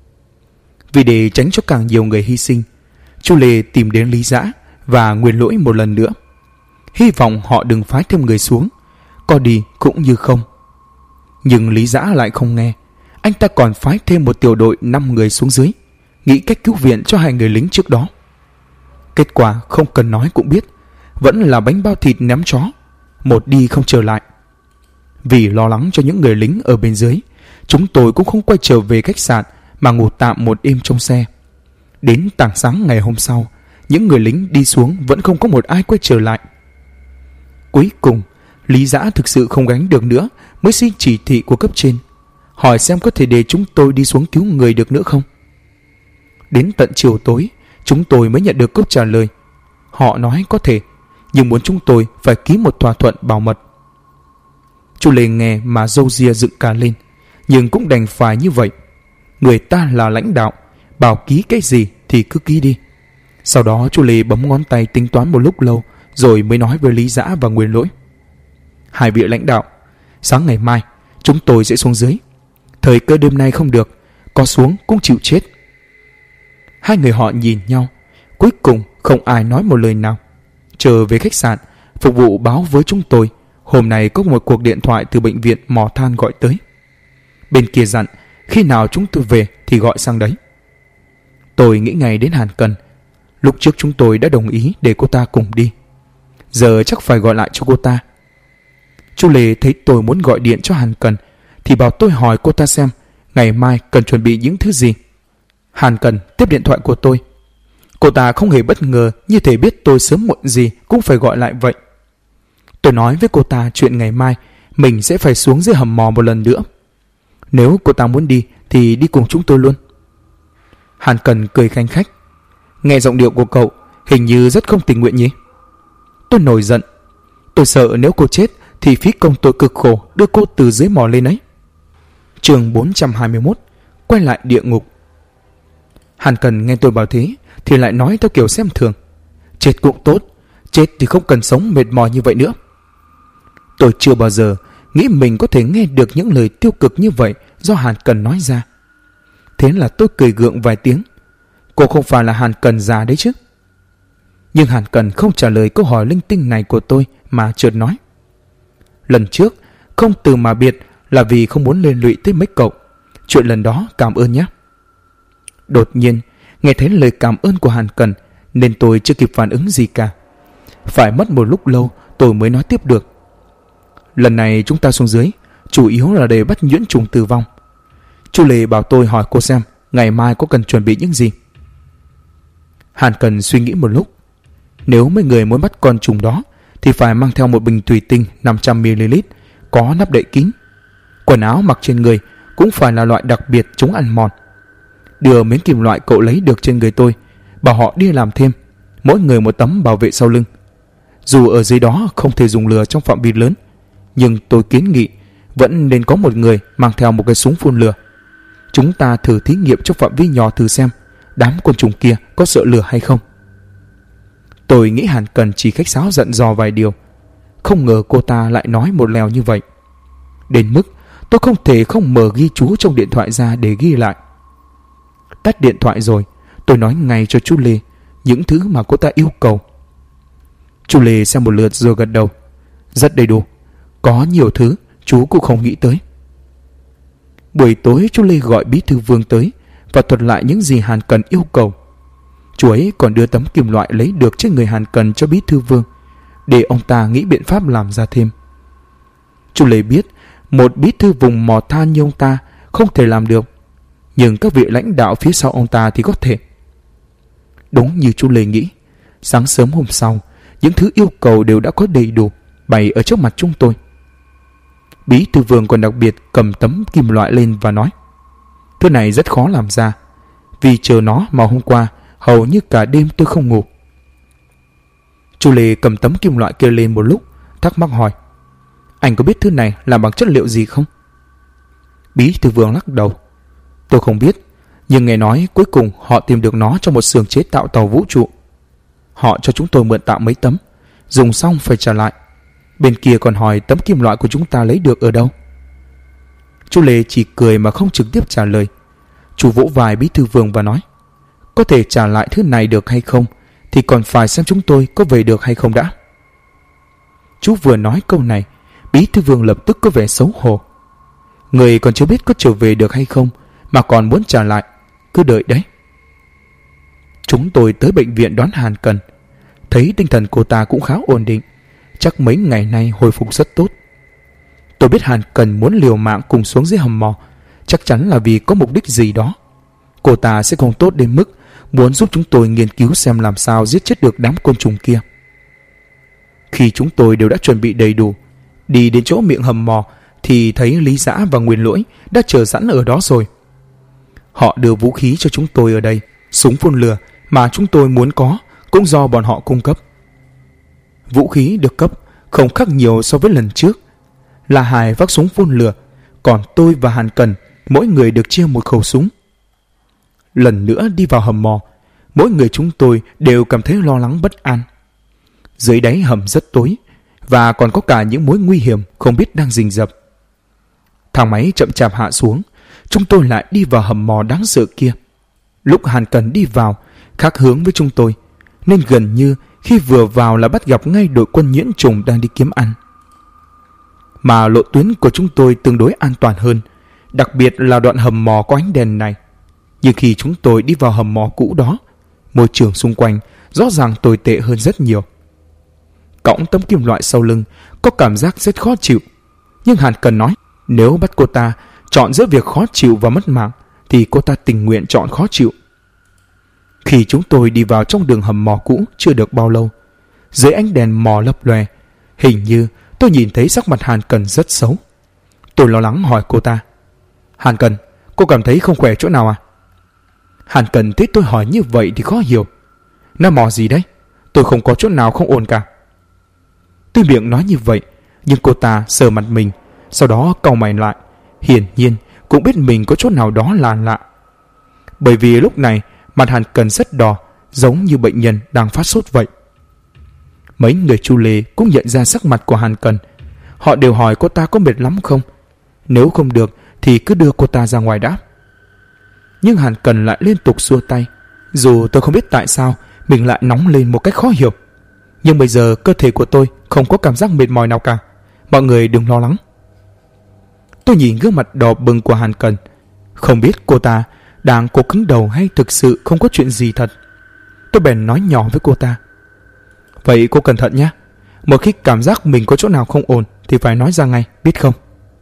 Vì để tránh cho càng nhiều người hy sinh, chú Lê tìm đến Lý Dã và Nguyên Lỗi một lần nữa, hy vọng họ đừng phái thêm người xuống, có đi cũng như không. Nhưng Lý Dã lại không nghe. Anh ta còn phái thêm một tiểu đội 5 người xuống dưới, nghĩ cách cứu viện cho 2 người lính trước đó. Kết quả không cần nói cũng biết, vẫn là bánh bao thịt ném chó, một đi không trở lại. Vì lo lắng cho những người lính ở bên dưới, chúng tôi cũng không quay trở về khách sạn mà ngủ tạm một đêm trong xe. Đến tảng sáng ngày hôm sau, những người lính đi xuống vẫn không có một ai quay trở lại. Cuối cùng, Lý Dã thực sự không gánh được nữa mới xin chỉ thị của cấp trên, hỏi xem có thể để chúng tôi đi xuống cứu người được nữa không. Đến tận chiều tối, chúng tôi mới nhận được câu trả lời. Họ nói có thể, nhưng muốn chúng tôi phải ký một thỏa thuận bảo mật. Chú Lê nghe mà râu ria dựng cả lên, nhưng cũng đành phải như vậy. Người ta là lãnh đạo, bảo ký cái gì thì cứ ký đi. Sau đó chú Lê bấm ngón tay tính toán một lúc lâu, rồi mới nói với Lý Dã và Nguyên Lỗi: 2 vị lãnh đạo, sáng ngày mai chúng tôi sẽ xuống dưới. Thời cơ đêm nay không được, có xuống cũng chịu chết. 2 người họ nhìn nhau, cuối cùng không ai nói một lời nào. Trở về khách sạn, phục vụ báo với chúng tôi hôm nay có một cuộc điện thoại từ bệnh viện mỏ than gọi tới. Bên kia dặn khi nào chúng tôi về thì gọi sang đấy. Tôi nghĩ ngay đến Hàn Cần. Lúc trước chúng tôi đã đồng ý để cô ta cùng đi, giờ chắc phải gọi lại cho cô ta. Chú Lê thấy tôi muốn gọi điện cho Hàn Cần thì bảo tôi hỏi cô ta xem ngày mai cần chuẩn bị những thứ gì. Hàn Cần tiếp điện thoại của tôi. Cô ta không hề bất ngờ, như thể biết tôi sớm muộn gì cũng phải gọi lại vậy. Tôi nói với cô ta chuyện ngày mai mình sẽ phải xuống dưới hầm mỏ một lần nữa. Nếu cô ta muốn đi thì đi cùng chúng tôi luôn. Hàn Cần cười khanh khách. Nghe giọng điệu của cậu hình như rất không tình nguyện nhỉ? Tôi nổi giận. Tôi sợ nếu cô chết thì phí công tôi cực khổ đưa cô từ dưới mỏ lên ấy. Chương 421, quay lại địa ngục. Hàn Cần nghe tôi bảo thế thì lại nói theo kiểu xem thường. Chết cũng tốt, chết thì không cần sống mệt mỏi như vậy nữa. Tôi chưa bao giờ nghĩ mình có thể nghe được những lời tiêu cực như vậy do Hàn Cần nói ra. Thế là tôi cười gượng vài tiếng. Cô không phải là Hàn Cần già đấy chứ? Nhưng Hàn Cần không trả lời câu hỏi linh tinh này của tôi mà chợt nói: lần trước không từ mà biệt là vì không muốn liên lụy tới mấy cậu. Chuyện lần đó cảm ơn nhé. Đột nhiên nghe thấy lời cảm ơn của Hàn Cần nên tôi chưa kịp phản ứng gì cả. Phải mất một lúc lâu tôi mới nói tiếp được. Lần này chúng ta xuống dưới chủ yếu là để bắt nhuyễn trùng tử vong. Chú Lê bảo tôi hỏi cô xem ngày mai có cần chuẩn bị những gì. Hàn Cần suy nghĩ một lúc. Nếu mấy người muốn bắt con trùng đó thì phải mang theo một bình thủy tinh 500ml có nắp đậy kín. Quần áo mặc trên người cũng phải là loại đặc biệt chống ăn mòn. Đưa miếng kim loại cậu lấy được trên người tôi, bảo họ đi làm thêm, mỗi người một tấm bảo vệ sau lưng. Dù ở dưới đó không thể dùng lửa trong phạm vi lớn, nhưng tôi kiến nghị vẫn nên có một người mang theo một cái súng phun lửa. Chúng ta thử thí nghiệm trong phạm vi nhỏ thử xem đám côn trùng kia có sợ lửa hay không. Tôi nghĩ Hàn Cần chỉ khách sáo dặn dò vài điều, không ngờ cô ta lại nói một lèo như vậy, đến mức tôi không thể không mở ghi chú trong điện thoại ra để ghi lại. Tắt điện thoại rồi, tôi nói ngay cho chú Lê những thứ mà cô ta yêu cầu. Chú Lê xem một lượt rồi gật đầu. Rất đầy đủ, có nhiều thứ chú cũng không nghĩ tới. Buổi tối chú Lê gọi Bí thư Vương tới và thuật lại những gì Hàn Cần yêu cầu. Chú ấy còn đưa tấm kim loại lấy được trên người Hàn Cần cho Bí thư Vương, để ông ta nghĩ biện pháp làm ra thêm. Chú Lê biết một bí thư vùng mò than như ông ta không thể làm được, nhưng các vị lãnh đạo phía sau ông ta thì có thể. Đúng như chú Lê nghĩ, sáng sớm hôm sau, những thứ yêu cầu đều đã có đầy đủ bày ở trước mặt chúng tôi. Bí thư Vương còn đặc biệt cầm tấm kim loại lên và nói: thứ này rất khó làm ra, vì chờ nó mà hôm qua hầu như cả đêm tôi không ngủ. Chú Lê cầm tấm kim loại kia lên một lúc, thắc mắc hỏi: anh có biết thứ này làm bằng chất liệu gì không? Bí thư Vương lắc đầu: tôi không biết, nhưng nghe nói cuối cùng họ tìm được nó trong một xưởng chế tạo tàu vũ trụ. Họ cho chúng tôi mượn tạm mấy tấm, dùng xong phải trả lại. Bên kia còn hỏi tấm kim loại của chúng ta lấy được ở đâu. Chú Lê chỉ cười mà không trực tiếp trả lời. Chú vỗ vai Bí thư Vương và nói: có thể trả lại thứ này được hay không thì còn phải xem chúng tôi có về được hay không đã. Chú vừa nói câu này, Bí thư Vương lập tức có vẻ xấu hổ. Người còn chưa biết có trở về được hay không mà còn muốn trả lại, cứ đợi đấy. Chúng tôi tới bệnh viện đón Hàn Cần, thấy tinh thần cô ta cũng khá ổn định, chắc mấy ngày nay hồi phục rất tốt. Tôi biết Hàn Cần muốn liều mạng cùng xuống dưới hầm mỏ, chắc chắn là vì có mục đích gì đó. Cô ta sẽ không tốt đến mức muốn giúp chúng tôi nghiên cứu xem làm sao giết chết được đám côn trùng kia. Khi chúng tôi đều đã chuẩn bị đầy đủ, đi đến chỗ miệng hầm mỏ thì thấy Lý Dã và Nguyên Lỗi đã chờ sẵn ở đó rồi. Họ đưa vũ khí cho chúng tôi ở đây, súng phun lửa mà chúng tôi muốn có cũng do bọn họ cung cấp. Vũ khí được cấp không khác nhiều so với lần trước. Là Hải vác súng phun lửa, còn tôi và Hàn Cần mỗi người được chia một khẩu súng. Lần nữa đi vào hầm mỏ, mỗi người chúng tôi đều cảm thấy lo lắng bất an. Dưới đáy hầm rất tối, và còn có cả những mối nguy hiểm không biết đang rình rập. Thang máy chậm chạp hạ xuống, chúng tôi lại đi vào hầm mỏ đáng sợ kia. Lúc Hàn Cần đi vào, khác hướng với chúng tôi, nên gần như khi vừa vào là bắt gặp ngay đội quân nhiễm trùng đang đi kiếm ăn. Mà lộ tuyến của chúng tôi tương đối an toàn hơn, đặc biệt là đoạn hầm mỏ có ánh đèn này. Nhưng khi chúng tôi đi vào hầm mỏ cũ đó, môi trường xung quanh rõ ràng tồi tệ hơn rất nhiều. Cõng tấm kim loại sau lưng có cảm giác rất khó chịu, nhưng Hàn Cần nói nếu bắt cô ta chọn giữa việc khó chịu và mất mạng thì cô ta tình nguyện chọn khó chịu. Khi chúng tôi đi vào trong đường hầm mỏ cũ chưa được bao lâu, dưới ánh đèn mỏ lấp lòe, hình như tôi nhìn thấy sắc mặt Hàn Cần rất xấu. Tôi lo lắng hỏi cô ta: Hàn Cần, cô cảm thấy không khỏe chỗ nào à? Hàn Cần thấy tôi hỏi như vậy thì khó hiểu. Nó mò gì đấy? Tôi không có chỗ nào không ổn cả. Tuy miệng nói như vậy, nhưng cô ta sờ mặt mình, sau đó cau mày lại, hiển nhiên cũng biết mình có chỗ nào đó là lạ. Bởi vì lúc này mặt Hàn Cần rất đỏ, giống như bệnh nhân đang phát sốt vậy. Mấy người Chu Lê cũng nhận ra sắc mặt của Hàn Cần. Họ đều hỏi cô ta có mệt lắm không, nếu không được thì cứ đưa cô ta ra ngoài đã. Nhưng Hàn Cần lại liên tục xua tay. Dù tôi không biết tại sao mình lại nóng lên một cách khó hiểu, nhưng bây giờ cơ thể của tôi không có cảm giác mệt mỏi nào cả. Mọi người đừng lo lắng. Tôi nhìn gương mặt đỏ bừng của Hàn Cần, không biết cô ta đang cố cứng đầu hay thực sự không có chuyện gì thật. Tôi bèn nói nhỏ với cô ta: vậy cô cẩn thận nhé, một khi cảm giác mình có chỗ nào không ổn thì phải nói ra ngay, biết không?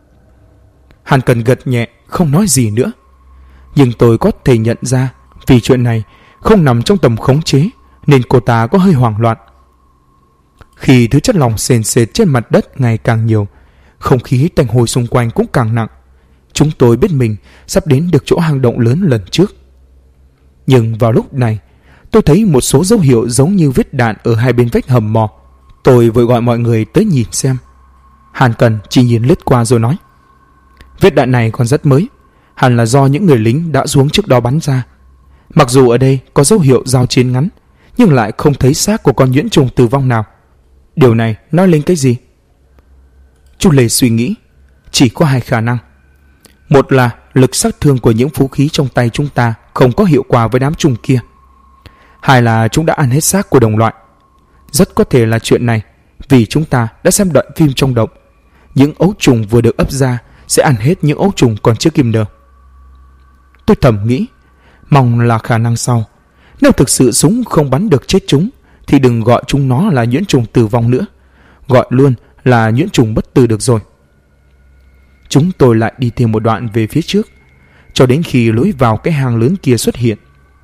Hàn Cần gật nhẹ, không nói gì nữa. Nhưng tôi có thể nhận ra vì chuyện này không nằm trong tầm khống chế nên cô ta có hơi hoảng loạn. Khi thứ chất lỏng sền sệt trên mặt đất ngày càng nhiều, Không khí tanh hôi xung quanh cũng càng nặng. Chúng tôi biết mình sắp đến được chỗ hang động lớn lần trước. Nhưng vào lúc này, tôi thấy một số dấu hiệu giống như vết đạn ở hai bên vách hầm mỏ. Tôi vội gọi mọi người tới nhìn xem. Hàn Cần chỉ nhìn lướt qua rồi nói: vết đạn này còn rất mới, hẳn là do những người lính đã xuống trước đó bắn ra. Mặc dù ở đây có dấu hiệu giao chiến ngắn, nhưng lại không thấy xác của con nhuyễn trùng tử vong nào. Điều này nói lên cái gì? Chu Lê suy nghĩ. Chỉ có hai khả năng. Một là lực sát thương của những vũ khí trong tay chúng ta không có hiệu quả với đám trùng kia. Hai là chúng đã ăn hết xác của đồng loại. Rất có thể là chuyện này, vì chúng ta đã xem đoạn phim trong động. Những ấu trùng vừa được ấp ra sẽ ăn hết những ấu trùng còn chưa kìm được. Tôi thầm nghĩ, mong là khả năng sau. Nếu thực sự súng không bắn được chết chúng, thì đừng gọi chúng nó là nhuyễn trùng tử vong nữa, gọi luôn là nhuyễn trùng bất tử được rồi. Chúng tôi lại đi thêm một đoạn về phía trước, cho đến khi lối vào cái hang lớn kia xuất hiện.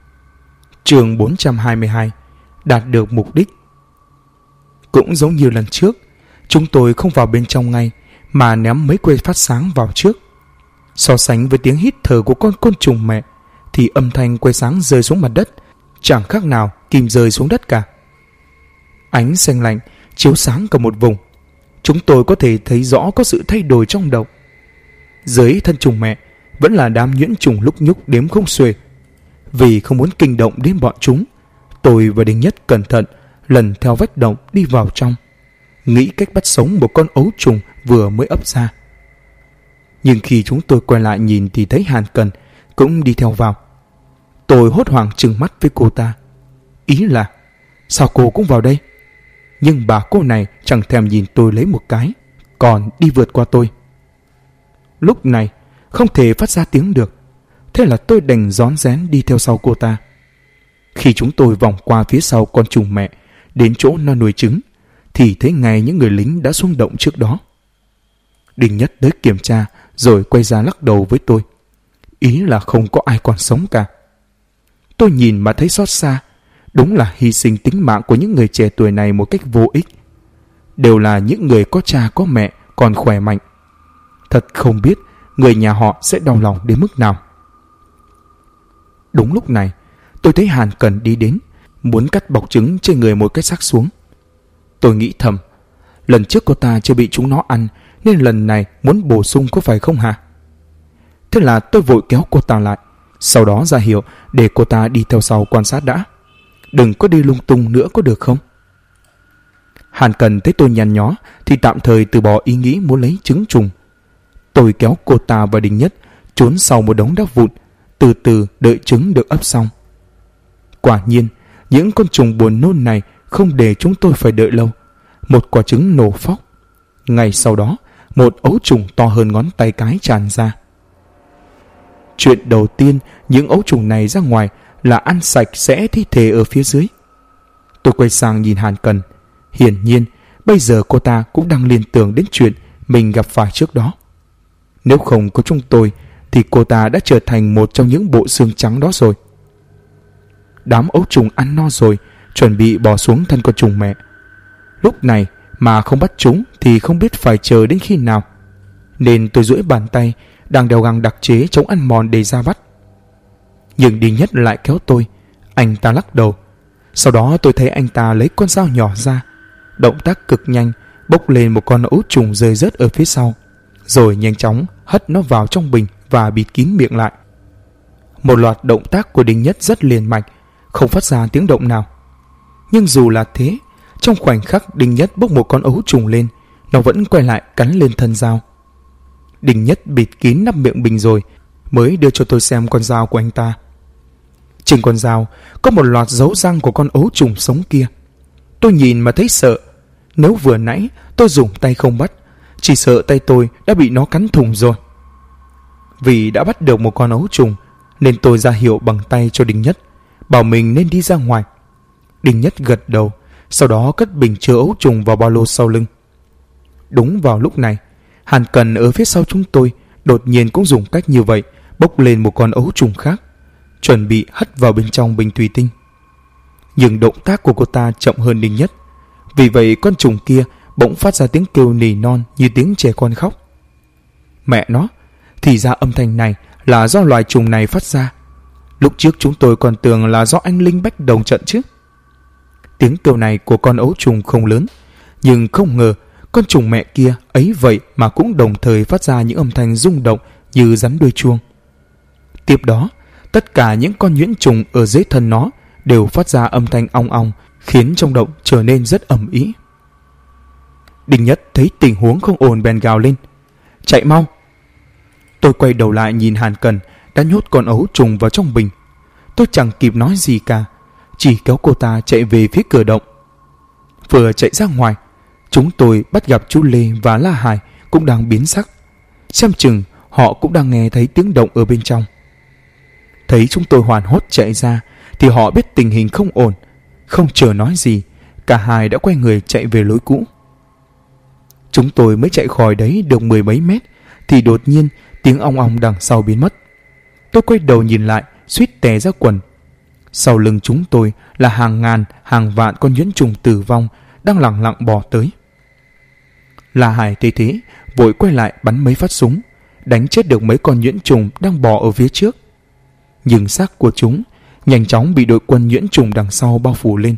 Chương 422 đạt được mục đích. Cũng giống như lần trước, chúng tôi không vào bên trong ngay, mà ném mấy que phát sáng vào trước. So sánh với tiếng hít thở của con côn trùng mẹ, thì âm thanh que sáng rơi xuống mặt đất chẳng khác nào kim rơi xuống đất cả. Ánh xanh lạnh chiếu sáng cả một vùng. Chúng tôi có thể thấy rõ có sự thay đổi trong động. Dưới thân trùng mẹ vẫn là đám nhuyễn trùng lúc nhúc đếm không xuể. Vì không muốn kinh động đến bọn chúng, tôi và Đinh Nhất cẩn thận lần theo vách động đi vào trong, nghĩ cách bắt sống một con ấu trùng vừa mới ấp ra. Nhưng khi chúng tôi quay lại nhìn thì thấy Hàn Cần cũng đi theo vào. Tôi hốt hoảng trừng mắt với cô ta. Ý là sao cô cũng vào đây? Nhưng bà cô này chẳng thèm nhìn tôi lấy một cái, còn đi vượt qua tôi. Lúc này không thể phát ra tiếng được, thế là tôi đành rón rén đi theo sau cô ta. Khi chúng tôi vòng qua phía sau con trùng mẹ đến chỗ nó nuôi trứng, thì thấy ngay những người lính đã xuống động trước đó. Đinh Nhất tới kiểm tra rồi quay ra lắc đầu với tôi. Ý là không có ai còn sống cả. Tôi nhìn mà thấy xót xa. Đúng là hy sinh tính mạng của những người trẻ tuổi này một cách vô ích. Đều là những người có cha có mẹ còn khỏe mạnh. Thật không biết người nhà họ sẽ đau lòng đến mức nào. Đúng lúc này, tôi thấy Hàn Cần đi đến, muốn cắt bọc trứng trên người một cái xác xuống. Tôi nghĩ thầm, lần trước cô ta chưa bị chúng nó ăn, nên lần này muốn bổ sung có phải không hả? Thế là tôi vội kéo cô ta lại, sau đó ra hiệu để cô ta đi theo sau quan sát đã. Đừng có đi lung tung nữa có được không? Hàn Cần thấy tôi nhăn nhó thì tạm thời từ bỏ ý nghĩ muốn lấy trứng trùng. Tôi kéo cô ta và Đinh Nhất trốn sau một đống đá vụn, từ từ đợi trứng được ấp xong. Quả nhiên, những con trùng buồn nôn này không để chúng tôi phải đợi lâu. Một quả trứng nổ phóc. Ngay sau đó, một ấu trùng to hơn ngón tay cái tràn ra. Chuyện đầu tiên, những ấu trùng này ra ngoài là ăn sạch sẽ thi thể ở phía dưới. Tôi quay sang nhìn Hàn Cần. Hiển nhiên, bây giờ cô ta cũng đang liên tưởng đến chuyện mình gặp phải trước đó. Nếu không có chúng tôi, thì cô ta đã trở thành một trong những bộ xương trắng đó rồi. Đám ấu trùng ăn no rồi, chuẩn bị bò xuống thân con trùng mẹ. Lúc này mà không bắt chúng thì không biết phải chờ đến khi nào. Nên tôi duỗi bàn tay đang đeo găng đặc chế chống ăn mòn để ra bắt. Nhưng Đinh Nhất lại kéo tôi. Anh ta lắc đầu. Sau đó tôi thấy anh ta lấy con dao nhỏ ra, động tác cực nhanh, bốc lên một con ấu trùng rơi rớt ở phía sau, rồi nhanh chóng hất nó vào trong bình và bịt kín miệng lại. Một loạt động tác của Đinh Nhất rất liền mạch, không phát ra tiếng động nào. Nhưng dù là thế, trong khoảnh khắc Đinh Nhất bốc một con ấu trùng lên, nó vẫn quay lại cắn lên thân dao. Đinh Nhất bịt kín nắp miệng bình rồi mới đưa cho tôi xem con dao của anh ta. Trên con dao có một loạt dấu răng của con ấu trùng sống kia. Tôi nhìn mà thấy sợ. Nếu vừa nãy tôi dùng tay không bắt, chỉ sợ tay tôi đã bị nó cắn thủng rồi. Vì đã bắt được một con ấu trùng, nên tôi ra hiệu bằng tay cho Đinh Nhất, bảo mình nên đi ra ngoài. Đinh Nhất gật đầu, sau đó cất bình chứa ấu trùng vào ba lô sau lưng. Đúng vào lúc này, Hàn Cần ở phía sau chúng tôi đột nhiên cũng dùng cách như vậy, bốc lên một con ấu trùng khác, chuẩn bị hất vào bên trong bình thủy tinh. Nhưng động tác của cô ta chậm hơn Đinh Nhất, vì vậy con trùng kia bỗng phát ra tiếng kêu nỉ non như tiếng trẻ con khóc. Mẹ nó, thì ra âm thanh này là do loài trùng này phát ra. Lúc trước chúng tôi còn tưởng là do anh linh bách đồng trận chứ. Tiếng kêu này của con ấu trùng không lớn, nhưng không ngờ con trùng mẹ kia ấy vậy mà cũng đồng thời phát ra những âm thanh rung động như rắn đuôi chuông. Tiếp đó, tất cả những con nhuyễn trùng ở dưới thân nó đều phát ra âm thanh ong ong, khiến trong động trở nên rất ầm ĩ. Đinh Nhất thấy tình huống không ổn bèn gào lên: chạy mau! Tôi quay đầu lại nhìn Hàn Cần đã nhốt con ấu trùng vào trong bình. Tôi chẳng kịp nói gì cả, chỉ kéo cô ta chạy về phía cửa động. Vừa chạy ra ngoài, chúng tôi bắt gặp chú Lê và La Hải cũng đang biến sắc. Xem chừng họ cũng đang nghe thấy tiếng động ở bên trong. Thấy chúng tôi hoảng hốt chạy ra thì họ biết tình hình không ổn. Không chờ nói gì, cả hai đã quay người chạy về lối cũ. Chúng tôi mới chạy khỏi đấy được 10 mấy mét thì đột nhiên tiếng ong ong đằng sau biến mất. Tôi quay đầu nhìn lại, suýt té ra quần. Sau lưng chúng tôi là hàng ngàn, hàng vạn con nhuyễn trùng tử vong đang lẳng lặng bò tới. La Hải thấy thế, vội quay lại bắn mấy phát súng, đánh chết được mấy con nhuyễn trùng đang bò ở phía trước. Nhưng xác của chúng nhanh chóng bị đội quân nhuyễn trùng đằng sau bao phủ lên.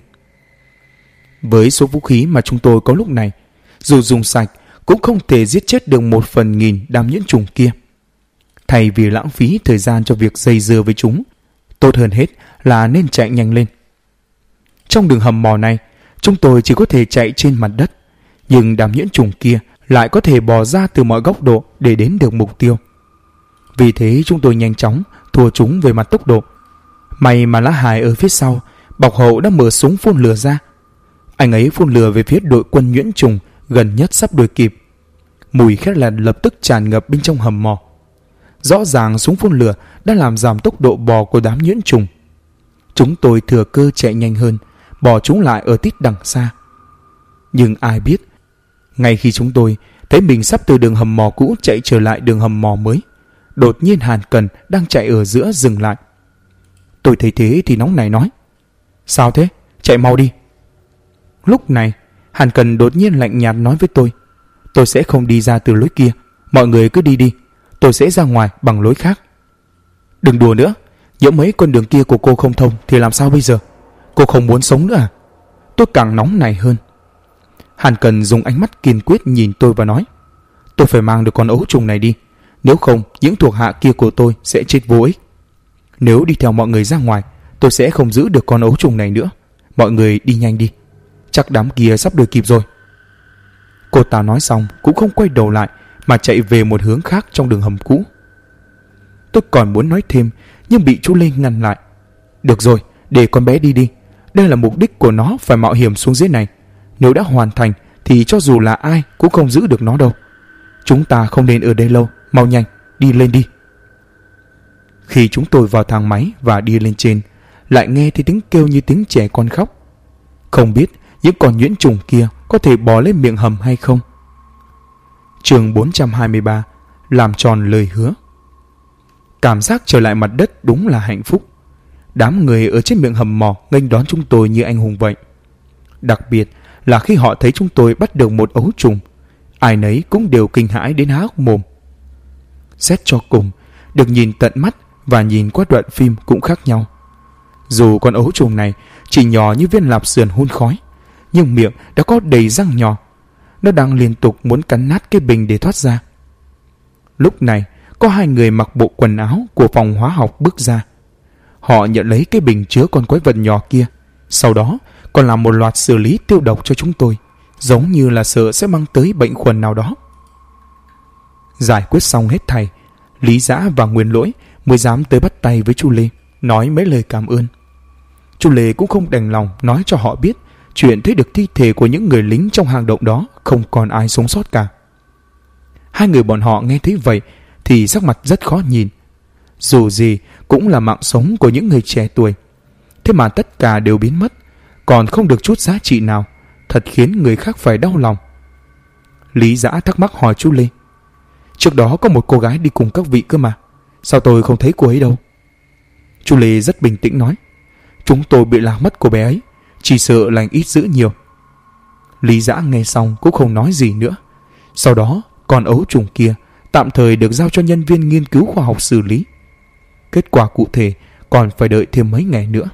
Với số vũ khí mà chúng tôi có lúc này, dù dùng sạch cũng không thể giết chết được 1/1000 đám nhuyễn trùng kia. Thay vì lãng phí thời gian cho việc dây dưa với chúng, tốt hơn hết là nên chạy nhanh lên. Trong đường hầm mỏ này, chúng tôi chỉ có thể chạy trên mặt đất, nhưng đám nhuyễn trùng kia lại có thể bò ra từ mọi góc độ để đến được mục tiêu. Vì thế chúng tôi nhanh chóng thua chúng về mặt tốc độ. May mà La Hải ở phía sau bọc hậu đã mở súng phun lửa ra. Anh ấy phun lửa về phía đội quân nhuyễn trùng gần nhất sắp đuổi kịp. Mùi khét lẹt lập tức tràn ngập bên trong hầm mỏ. Rõ ràng súng phun lửa đã làm giảm tốc độ bò của đám nhuyễn trùng. Chúng tôi thừa cơ chạy nhanh hơn, bỏ chúng lại ở tít đằng xa. Nhưng ai biết, ngay khi chúng tôi thấy mình sắp từ đường hầm mỏ cũ chạy trở lại đường hầm mỏ mới, đột nhiên Hàn Cần đang chạy ở giữa dừng lại. Tôi thấy thế thì nóng nảy nói: sao thế? Chạy mau đi! Lúc này Hàn Cần đột nhiên lạnh nhạt nói với tôi sẽ không đi ra từ lối kia, mọi người cứ đi đi, tôi sẽ ra ngoài bằng lối khác. Đừng đùa nữa, nhỡ mấy con đường kia của cô không thông thì làm sao bây giờ? Cô không muốn sống nữa à? Tôi càng nóng nảy hơn. Hàn Cần dùng ánh mắt kiên quyết nhìn tôi và nói: tôi phải mang được con ấu trùng này đi, nếu không những thuộc hạ kia của tôi sẽ chết vô ích. Nếu đi theo mọi người ra ngoài, tôi sẽ không giữ được con ấu trùng này nữa. Mọi người đi nhanh đi, chắc đám kia sắp đuổi kịp rồi. Cô ta nói xong cũng không quay đầu lại mà chạy về một hướng khác trong đường hầm cũ. Tôi còn muốn nói thêm nhưng bị chú Lê ngăn lại. Được rồi, để con bé đi đi. Đây là mục đích của nó phải mạo hiểm xuống dưới này. Nếu đã hoàn thành thì cho dù là ai cũng không giữ được nó đâu. Chúng ta không nên ở đây lâu, mau nhanh, đi lên đi. Khi chúng tôi vào thang máy và đi lên trên, lại nghe thấy tiếng kêu như tiếng trẻ con khóc. Không biết những con nhuyễn trùng kia có thể bò lên miệng hầm hay không. Chương 423: làm tròn lời hứa. Cảm giác trở lại mặt đất đúng là hạnh phúc. Đám người ở trên miệng hầm mỏ nghênh đón chúng tôi như anh hùng vậy. Đặc biệt là khi họ thấy chúng tôi bắt được một ấu trùng, ai nấy cũng đều kinh hãi đến há hốc mồm. Xét cho cùng, được nhìn tận mắt và nhìn qua đoạn phim cũng khác nhau. Dù con ấu trùng này chỉ nhỏ như viên lạp sườn hun khói, nhưng miệng đã có đầy răng nhỏ. Nó đang liên tục muốn cắn nát cái bình để thoát ra. Lúc này có hai người mặc bộ quần áo của phòng hóa học bước ra. Họ nhận lấy cái bình chứa con quái vật nhỏ kia, sau đó còn làm một loạt xử lý tiêu độc cho chúng tôi, giống như là sợ sẽ mang tới bệnh khuẩn nào đó. Giải quyết xong hết thảy, Lý Dã và Nguyên Lỗi mới dám tới bắt tay với chú Lê, nói mấy lời cảm ơn. Chú Lê cũng không đành lòng nói cho họ biết chuyện thấy được thi thể của những người lính trong hang động đó không còn ai sống sót cả. Hai người bọn họ nghe thấy vậy thì sắc mặt rất khó nhìn. Dù gì cũng là mạng sống của những người trẻ tuổi, thế mà tất cả đều biến mất, còn không được chút giá trị nào, thật khiến người khác phải đau lòng. Lý Dã thắc mắc hỏi chú Lê: trước đó có một cô gái đi cùng các vị cơ mà, sao tôi không thấy cô ấy đâu? Chú Lê rất bình tĩnh nói: chúng tôi bị lạc mất cô bé ấy, chỉ sợ lành ít dữ nhiều. Lý Dã nghe xong cũng không nói gì nữa. Sau đó con ấu trùng kia tạm thời được giao cho nhân viên nghiên cứu khoa học xử lý. Kết quả cụ thể còn phải đợi thêm mấy ngày nữa.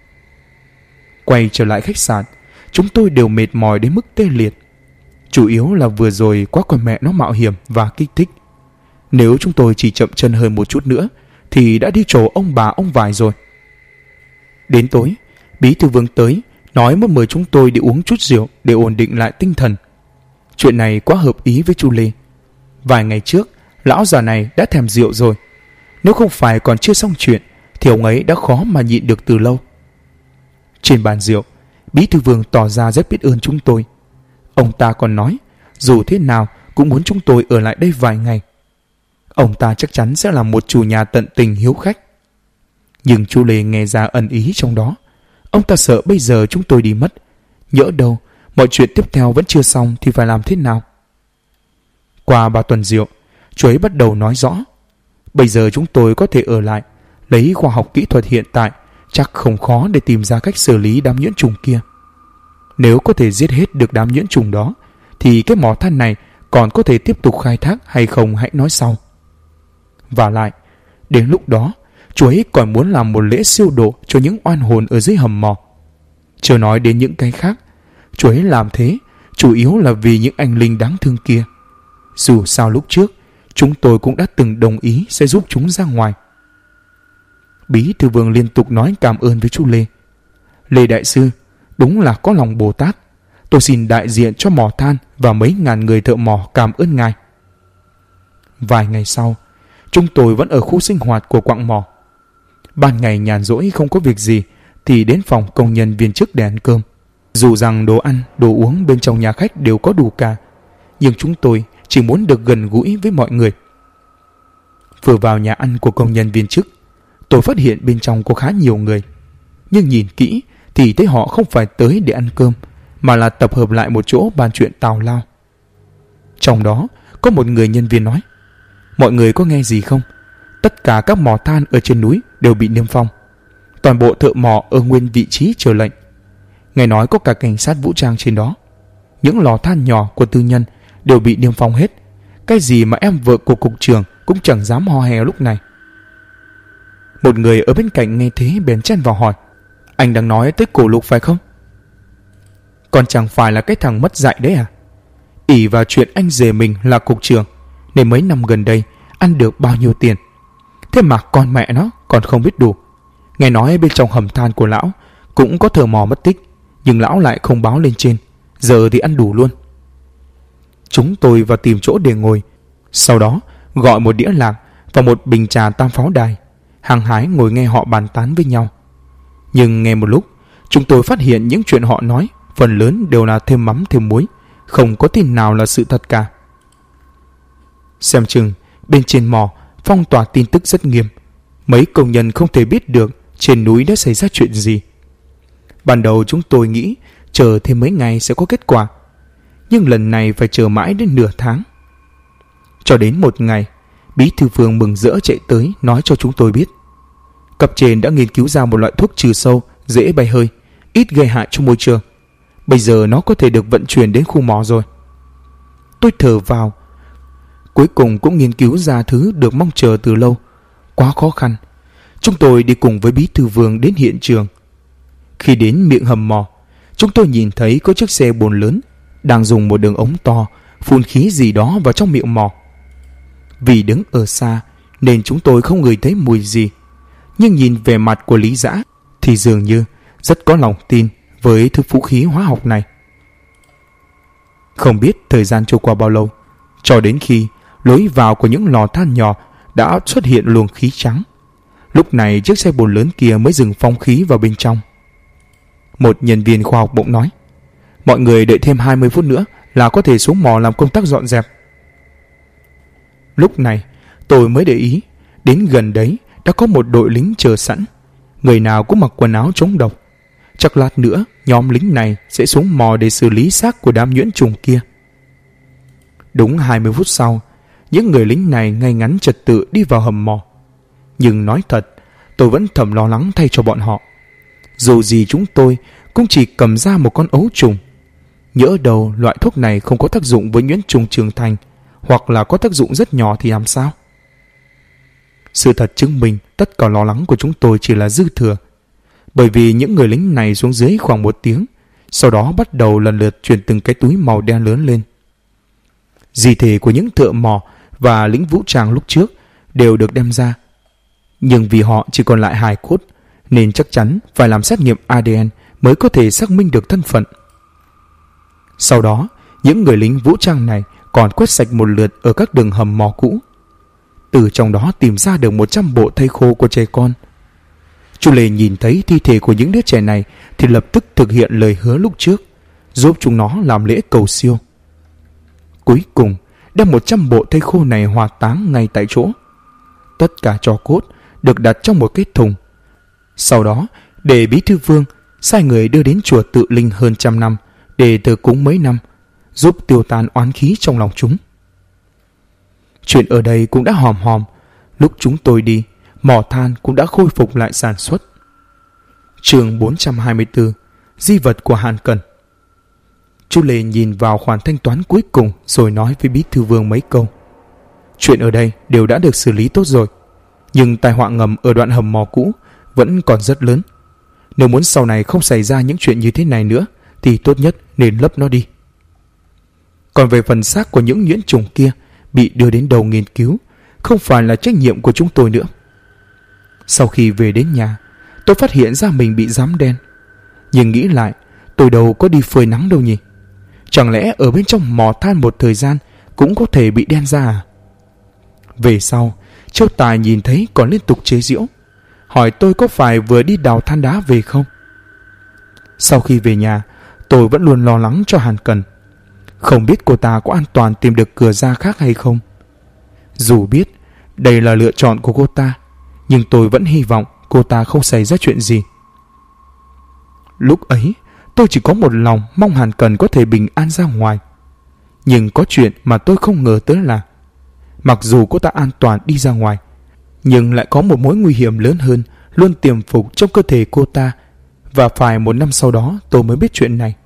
Quay trở lại khách sạn, chúng tôi đều mệt mỏi đến mức tê liệt. Chủ yếu là vừa rồi quá con mẹ nó mạo hiểm và kích thích. Nếu chúng tôi chỉ chậm chân hơn một chút nữa thì đã đi trổ ông bà ông vải rồi. Đến tối, Bí thư Vương tới nói muốn mời chúng tôi đi uống chút rượu để ổn định lại tinh thần. Chuyện này quá hợp ý với chú Lê. Vài ngày trước, lão già này đã thèm rượu rồi. Nếu không phải còn chưa xong chuyện thì ông ấy đã khó mà nhịn được từ lâu. Trên bàn rượu, Bí thư Vương tỏ ra rất biết ơn chúng tôi. Ông ta còn nói dù thế nào cũng muốn chúng tôi ở lại đây vài ngày. Ông ta chắc chắn sẽ là một chủ nhà tận tình hiếu khách. Nhưng chú Lê nghe ra ẩn ý trong đó. Ông ta sợ bây giờ chúng tôi đi mất, nhỡ đâu mọi chuyện tiếp theo vẫn chưa xong thì phải làm thế nào. Qua 3 tuần rượu, chú ấy bắt đầu nói rõ. Bây giờ chúng tôi có thể ở lại, lấy khoa học kỹ thuật hiện tại chắc không khó để tìm ra cách xử lý đám nhuyễn trùng kia. Nếu có thể giết hết được đám nhuyễn trùng đó thì cái mỏ than này còn có thể tiếp tục khai thác hay không hãy nói sau. Và lại, đến lúc đó chú ấy còn muốn làm một lễ siêu độ cho những oan hồn ở dưới hầm mỏ. Chưa nói đến những cái khác, chú ấy làm thế chủ yếu là vì những anh linh đáng thương kia. Dù sao lúc trước chúng tôi cũng đã từng đồng ý sẽ giúp chúng ra ngoài. Bí thư Vương liên tục nói cảm ơn với chú Lê. Lê đại sư đúng là có lòng Bồ Tát. Tôi xin đại diện cho mỏ than và mấy ngàn người thợ mỏ cảm ơn ngài. Vài ngày sau, chúng tôi vẫn ở khu sinh hoạt của quặng mỏ. Ban ngày nhàn rỗi không có việc gì thì đến phòng công nhân viên chức để ăn cơm. Dù rằng đồ ăn, đồ uống bên trong nhà khách đều có đủ cả, nhưng chúng tôi chỉ muốn được gần gũi với mọi người. Vừa vào nhà ăn của công nhân viên chức, tôi phát hiện bên trong có khá nhiều người. Nhưng nhìn kỹ thì thấy họ không phải tới để ăn cơm, mà là tập hợp lại một chỗ bàn chuyện tào lao. Trong đó có một người nhân viên nói: mọi người có nghe gì không? Tất cả các mỏ than ở trên núi đều bị niêm phong. Toàn bộ thợ mỏ ở nguyên vị trí chờ lệnh. Nghe nói có cả cảnh sát vũ trang trên đó. Những lò than nhỏ của tư nhân đều bị niêm phong hết. Cái gì mà em vợ của cục trưởng cũng chẳng dám ho hè lúc này. Một người ở bên cạnh nghe thế bèn chen vào hỏi: anh đang nói tới Cổ Lục phải không? Còn chẳng phải là cái thằng mất dạy đấy à? Ỷ vào chuyện anh rể mình là cục trưởng nên mấy năm gần đây ăn được bao nhiêu tiền. Thế mà con mẹ nó còn không biết đủ. Nghe nói bên trong hầm than của lão cũng có thợ mỏ mất tích, nhưng lão lại không báo lên trên. Giờ thì ăn đủ luôn. Chúng tôi vào tìm chỗ để ngồi, sau đó gọi một đĩa lạc và một bình trà Tam Pháo Đài, hăng hái ngồi nghe họ bàn tán với nhau. Nhưng nghe một lúc, chúng tôi phát hiện những chuyện họ nói phần lớn đều là thêm mắm thêm muối, không có tin nào là sự thật cả. Xem chừng bên trên mỏ phong tỏa tin tức rất nghiêm. Mấy công nhân không thể biết được trên núi đã xảy ra chuyện gì. Ban đầu chúng tôi nghĩ chờ thêm mấy ngày sẽ có kết quả, nhưng lần này phải chờ mãi đến nửa tháng. Cho đến một ngày, Bí thư Vương mừng rỡ chạy tới nói cho chúng tôi biết cấp trên đã nghiên cứu ra một loại thuốc trừ sâu dễ bay hơi, ít gây hại cho môi trường. Bây giờ nó có thể được vận chuyển đến khu mỏ rồi. Tôi thở vào. Cuối cùng cũng nghiên cứu ra thứ được mong chờ từ lâu. Quá khó khăn. Chúng tôi đi cùng với Bí thư Vương đến hiện trường. Khi đến miệng hầm mỏ, chúng tôi nhìn thấy có chiếc xe bồn lớn đang dùng một đường ống to phun khí gì đó vào trong miệng mỏ. Vì đứng ở xa nên chúng tôi không ngửi thấy mùi gì, nhưng nhìn về mặt của Lý Dã thì dường như rất có lòng tin với thứ vũ khí hóa học này. Không biết thời gian trôi qua bao lâu, cho đến khi lối vào của những lò than nhỏ đã xuất hiện luồng khí trắng. Lúc này chiếc xe bồn lớn kia mới dừng phóng khí vào bên trong. Một nhân viên khoa học bỗng nói: mọi người đợi thêm 20 phút nữa là có thể xuống mỏ làm công tác dọn dẹp. Lúc này tôi mới để ý, đến gần đấy đã có một đội lính chờ sẵn. Người nào cũng mặc quần áo chống độc. Chắc lát nữa nhóm lính này sẽ xuống mỏ để xử lý xác của đám nhuyễn trùng kia. Đúng 20 phút sau, những người lính này ngay ngắn trật tự đi vào hầm mỏ. Nhưng nói thật, tôi vẫn thầm lo lắng thay cho bọn họ. Dù gì chúng tôi cũng chỉ cầm ra một con ấu trùng, nhỡ đầu loại thuốc này không có tác dụng với nhuyễn trùng trưởng thành, hoặc là có tác dụng rất nhỏ thì làm sao? Sự thật chứng minh tất cả lo lắng của chúng tôi chỉ là dư thừa, bởi vì những người lính này xuống dưới khoảng 1 tiếng, sau đó bắt đầu lần lượt chuyển từng cái túi màu đen lớn lên. Di thể của những thợ mỏ và lính vũ trang lúc trước đều được đem ra, nhưng vì họ chỉ còn lại hài cốt nên chắc chắn phải làm xét nghiệm ADN mới có thể xác minh được thân phận. Sau đó, những người lính vũ trang này còn quét sạch một lượt ở các đường hầm mỏ cũ, từ trong đó tìm ra được 100 bộ thây khô của trẻ con. Chú Lê nhìn thấy thi thể của những đứa trẻ này thì lập tức thực hiện lời hứa lúc trước, giúp chúng nó làm lễ cầu siêu. Cuối cùng, đem 100 bộ thây khô này hỏa táng ngay tại chỗ. Tất cả tro cốt được đặt trong một cái thùng. Sau đó, để Bí thư Vương sai người đưa đến chùa Tự Linh hơn 100 năm để thờ cúng mấy năm, giúp tiêu tan oán khí trong lòng chúng. Chuyện ở đây cũng đã hòm hòm. Lúc chúng tôi đi, mỏ than cũng đã khôi phục lại sản xuất. Chương 424: Di vật của Hàn Cần. Chú Lê nhìn vào khoản thanh toán cuối cùng rồi nói với Bí thư Vương mấy câu. Chuyện ở đây đều đã được xử lý tốt rồi, nhưng tai họa ngầm ở đoạn hầm mỏ cũ vẫn còn rất lớn. Nếu muốn sau này không xảy ra những chuyện như thế này nữa thì tốt nhất nên lấp nó đi. Còn về phần xác của những nhuyễn trùng kia bị đưa đến đầu nghiên cứu, không phải là trách nhiệm của chúng tôi nữa. Sau khi về đến nhà, tôi phát hiện ra mình bị rám đen. Nhưng nghĩ lại, tôi đâu có đi phơi nắng đâu nhỉ? Chẳng lẽ ở bên trong mỏ than một thời gian cũng có thể bị đen ra à? Về sau, Châu Tài nhìn thấy còn liên tục chế giễu, hỏi tôi có phải vừa đi đào than đá về không. Sau khi về nhà, tôi vẫn luôn lo lắng cho Hàn Cần. Không biết cô ta có an toàn tìm được cửa ra khác hay không. Dù biết đây là lựa chọn của cô ta, nhưng tôi vẫn hy vọng cô ta không xảy ra chuyện gì. Lúc ấy, tôi chỉ có một lòng mong Hàn Cần có thể bình an ra ngoài. Nhưng có chuyện mà tôi không ngờ tới là mặc dù cô ta an toàn đi ra ngoài, nhưng lại có một mối nguy hiểm lớn hơn luôn tiềm phục trong cơ thể cô ta, và phải 1 năm sau đó tôi mới biết chuyện này.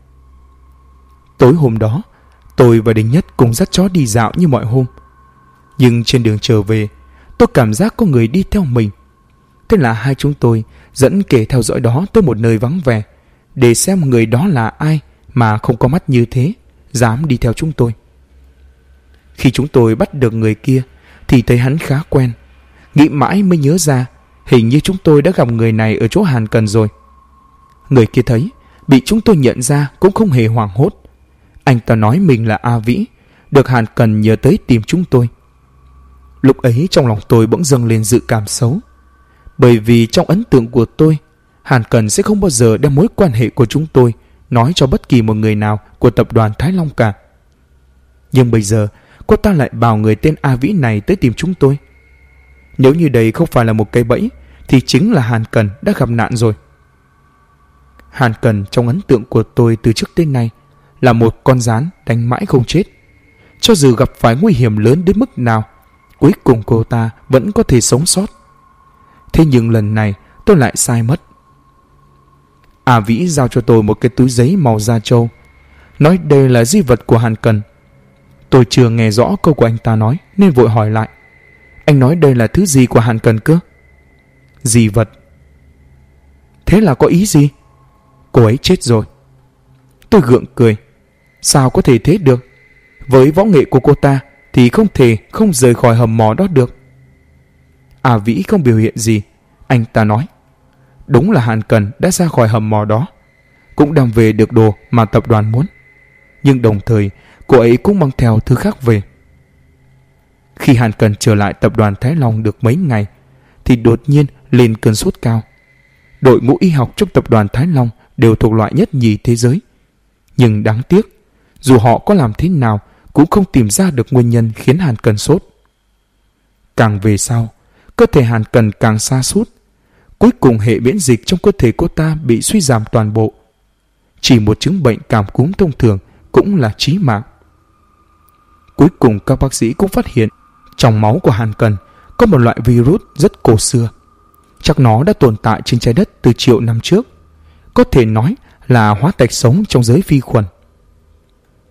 Tối hôm đó, tôi và Đình Nhất cùng dắt chó đi dạo như mọi hôm. Nhưng trên đường trở về, tôi cảm giác có người đi theo mình. Thế là hai chúng tôi dẫn kẻ theo dõi đó tới một nơi vắng vẻ, để xem người đó là ai mà không có mắt như thế dám đi theo chúng tôi. Khi chúng tôi bắt được người kia thì thấy hắn khá quen. Nghĩ mãi mới nhớ ra hình như chúng tôi đã gặp người này ở chỗ Hàn Cần rồi. Người kia thấy bị chúng tôi nhận ra cũng không hề hoảng hốt. Anh ta nói mình là A Vĩ, được Hàn Cần nhờ tới tìm chúng tôi. Lúc ấy trong lòng tôi bỗng dâng lên dự cảm xấu, bởi vì trong ấn tượng của tôi, Hàn Cần sẽ không bao giờ đem mối quan hệ của chúng tôi nói cho bất kỳ một người nào của tập đoàn Thái Long cả. Nhưng bây giờ cô ta lại bảo người tên A Vĩ này tới tìm chúng tôi. Nếu như đây không phải là một cái bẫy thì chính là Hàn Cần đã gặp nạn rồi. Hàn Cần trong ấn tượng của tôi từ trước đến nay là một con gián đánh mãi không chết. Cho dù gặp phải nguy hiểm lớn đến mức nào, cuối cùng cô ta vẫn có thể sống sót. Thế nhưng lần này tôi lại sai mất. A Vĩ giao cho tôi một cái túi giấy màu da trâu, nói đây là di vật của Hàn Cần. Tôi chưa nghe rõ câu của anh ta nói nên vội hỏi lại. Anh nói đây là thứ gì của Hàn Cần cơ? Di vật. Thế là có ý gì? Cô ấy chết rồi. Tôi gượng cười. Sao có thể thế được? Với võ nghệ của cô ta thì không thể không rời khỏi hầm mỏ đó được. A Vĩ không biểu hiện gì. Anh ta nói, đúng là Hàn Cần đã ra khỏi hầm mỏ đó, cũng đem về được đồ mà tập đoàn muốn. Nhưng đồng thời cô ấy cũng mang theo thứ khác về. Khi Hàn Cần trở lại tập đoàn Thái Long được mấy ngày thì đột nhiên lên cơn sốt cao. Đội ngũ y học trong tập đoàn Thái Long đều thuộc loại nhất nhì thế giới. Nhưng đáng tiếc, dù họ có làm thế nào cũng không tìm ra được nguyên nhân khiến Hàn Cần sốt. Càng về sau, cơ thể Hàn Cần càng sa sút. Cuối cùng hệ miễn dịch trong cơ thể cô ta bị suy giảm toàn bộ. Chỉ một chứng bệnh cảm cúm thông thường cũng là chí mạng. Cuối cùng các bác sĩ cũng phát hiện trong máu của Hàn Cần có một loại virus rất cổ xưa. Chắc nó đã tồn tại trên trái đất từ triệu năm trước. Có thể nói là hóa thạch sống trong giới vi khuẩn.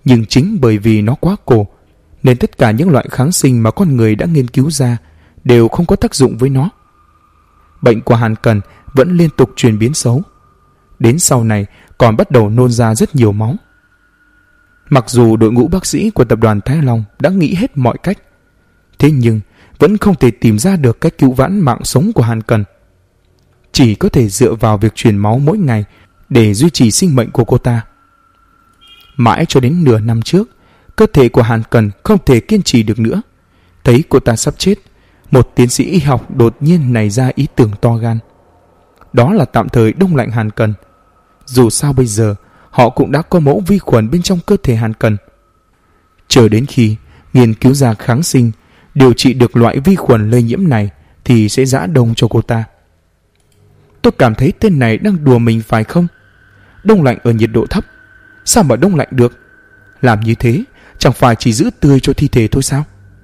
Nhưng chính bởi vì nó quá cổ, nên tất cả những loại kháng sinh mà con người đã nghiên cứu ra đều không có tác dụng với nó. Bệnh của Hàn Cần vẫn liên tục chuyển biến xấu. Đến sau này còn bắt đầu nôn ra rất nhiều máu. Mặc dù đội ngũ bác sĩ của tập đoàn Thái Long đã nghĩ hết mọi cách, thế nhưng vẫn không thể tìm ra được cách cứu vãn mạng sống của Hàn Cần. Chỉ có thể dựa vào việc truyền máu mỗi ngày để duy trì sinh mệnh của cô ta. Mãi cho đến nửa năm trước, cơ thể của Hàn Cần không thể kiên trì được nữa. Thấy cô ta sắp chết, một tiến sĩ y học đột nhiên nảy ra ý tưởng to gan. Đó là tạm thời đông lạnh Hàn Cần. Dù sao bây giờ họ cũng đã có mẫu vi khuẩn bên trong cơ thể Hàn Cần. Chờ đến khi nghiên cứu ra kháng sinh điều trị được loại vi khuẩn lây nhiễm này thì sẽ giã đông cho cô ta. Tôi cảm thấy tên này đang đùa mình phải không? Đông lạnh ở nhiệt độ thấp, sao mà đông lạnh được? Làm như thế chẳng phải chỉ giữ tươi cho thi thể thôi sao?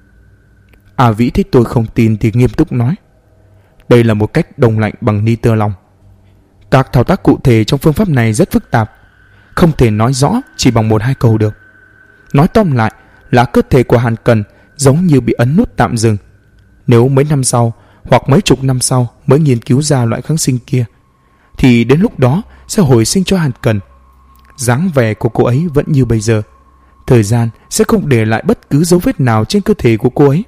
A Vĩ thấy tôi không tin thì nghiêm túc nói, đây là một cách đông lạnh bằng nitơ lòng. Các thao tác cụ thể trong phương pháp này rất phức tạp, không thể nói rõ chỉ bằng 1-2 câu được. Nói tóm lại là cơ thể của Hàn Cần giống như bị ấn nút tạm dừng. Nếu mấy năm sau hoặc mấy chục năm sau mới nghiên cứu ra loại kháng sinh kia, thì đến lúc đó sẽ hồi sinh cho Hàn Cần. Dáng vẻ của cô ấy vẫn như bây giờ, thời gian sẽ không để lại bất cứ dấu vết nào trên cơ thể của cô ấy.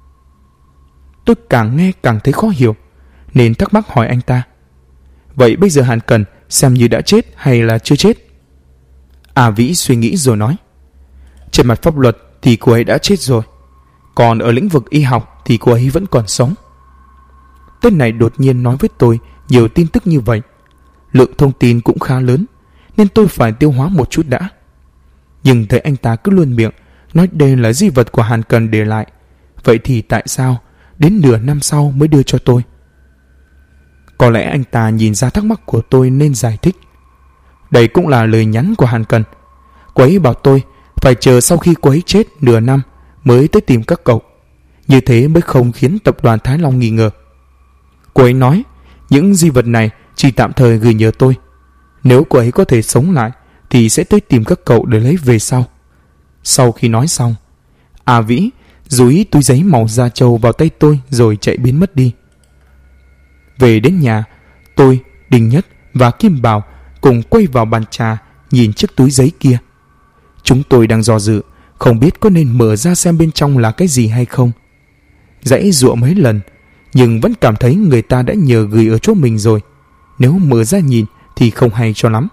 Tôi càng nghe càng thấy khó hiểu, nên thắc mắc hỏi anh ta, vậy bây giờ Hàn Cần xem như đã chết hay là chưa chết? A Vĩ suy nghĩ rồi nói, trên mặt pháp luật thì cô ấy đã chết rồi, còn ở lĩnh vực y học thì cô ấy vẫn còn sống. Tên này đột nhiên nói với tôi nhiều tin tức như vậy. Lượng thông tin cũng khá lớn, nên tôi phải tiêu hóa một chút đã. Nhưng thấy anh ta cứ luôn miệng nói đây là di vật của Hàn Cần để lại, vậy thì tại sao đến nửa năm sau mới đưa cho tôi? Có lẽ anh ta nhìn ra thắc mắc của tôi nên giải thích, đây cũng là lời nhắn của Hàn Cần. Cô ấy bảo tôi phải chờ sau khi cô ấy chết nửa năm mới tới tìm các cậu, như thế mới không khiến tập đoàn Thái Long nghi ngờ. Cô ấy nói những di vật này chỉ tạm thời gửi nhờ tôi, nếu cô ấy có thể sống lại thì sẽ tới tìm các cậu để lấy về sau. Sau khi nói xong, A Vĩ dúi túi giấy màu da trâu vào tay tôi rồi chạy biến mất đi. Về đến nhà, tôi, Đình Nhất và Kim Bảo cùng quay vào bàn trà nhìn chiếc túi giấy kia. Chúng tôi đang do dự, không biết có nên mở ra xem bên trong là cái gì hay không. Giãy giụa mấy lần, nhưng vẫn cảm thấy người ta đã nhờ gửi ở chỗ mình rồi, nếu mở ra nhìn thì không hay cho lắm.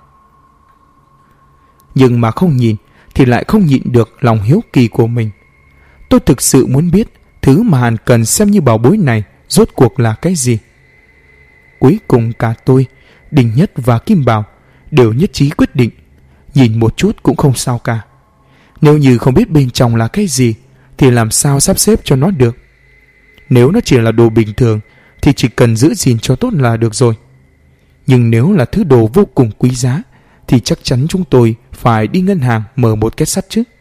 Nhưng mà không nhìn thì lại không nhịn được lòng hiếu kỳ của mình. Tôi thực sự muốn biết thứ mà Hàn Cần xem như bảo bối này rốt cuộc là cái gì. Cuối cùng cả tôi, Đình Nhất và Kim Bảo đều nhất trí quyết định nhìn một chút cũng không sao cả. Nếu như không biết bên trong là cái gì thì làm sao sắp xếp cho nó được. Nếu nó chỉ là đồ bình thường thì chỉ cần giữ gìn cho tốt là được rồi. Nhưng nếu là thứ đồ vô cùng quý giá thì chắc chắn chúng tôi phải đi ngân hàng mở một két sắt chứ.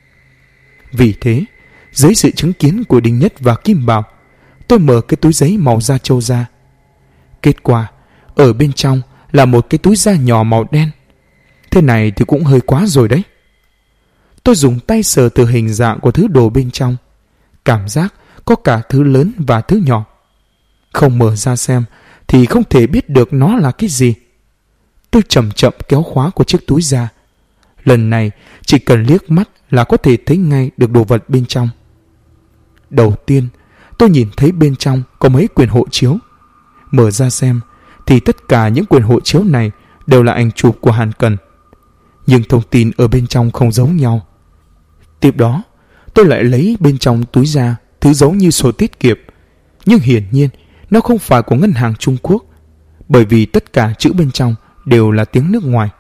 Vì thế, dưới sự chứng kiến của Đình Nhất và Kim Bảo, tôi mở cái túi giấy màu da trâu ra. Kết quả, ở bên trong là một cái túi da nhỏ màu đen. Thế này thì cũng hơi quá rồi đấy. Tôi dùng tay sờ từ hình dạng của thứ đồ bên trong, cảm giác có cả thứ lớn và thứ nhỏ. Không mở ra xem thì không thể biết được nó là cái gì. Tôi chậm chậm kéo khóa của chiếc túi ra. Lần này chỉ cần liếc mắt là có thể thấy ngay được đồ vật bên trong. Đầu tiên, tôi nhìn thấy bên trong có mấy quyển hộ chiếu. Mở ra xem thì tất cả những quyển hộ chiếu này đều là ảnh chụp của Hàn Cần, nhưng thông tin ở bên trong không giống nhau. Tiếp đó, tôi lại lấy bên trong túi ra thứ giống như sổ tiết kiệm, nhưng hiển nhiên nó không phải của ngân hàng Trung Quốc, bởi vì tất cả chữ bên trong đều là tiếng nước ngoài.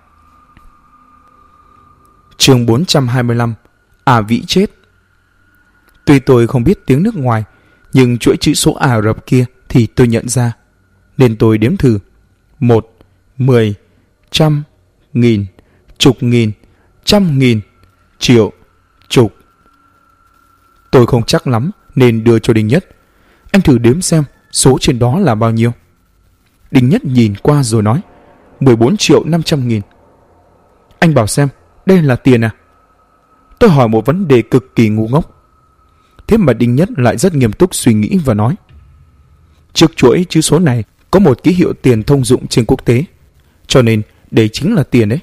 Chương 425: A Vĩ chết. Tuy tôi không biết tiếng nước ngoài, nhưng chuỗi chữ số Ả Rập kia thì tôi nhận ra, nên tôi đếm thử: 1, 10, trăm, nghìn, chục nghìn, trăm nghìn, triệu, chục. Tôi không chắc lắm nên đưa cho Đình Nhất. Anh thử đếm xem số trên đó là bao nhiêu. Đình Nhất nhìn qua rồi nói: 14.500.000. Anh bảo xem, đây là tiền à? Tôi hỏi một vấn đề cực kỳ ngu ngốc. Thế mà Đinh Nhất lại rất nghiêm túc suy nghĩ và nói: trước chuỗi chữ số này có một ký hiệu tiền thông dụng trên quốc tế, cho nên đây chính là tiền đấy.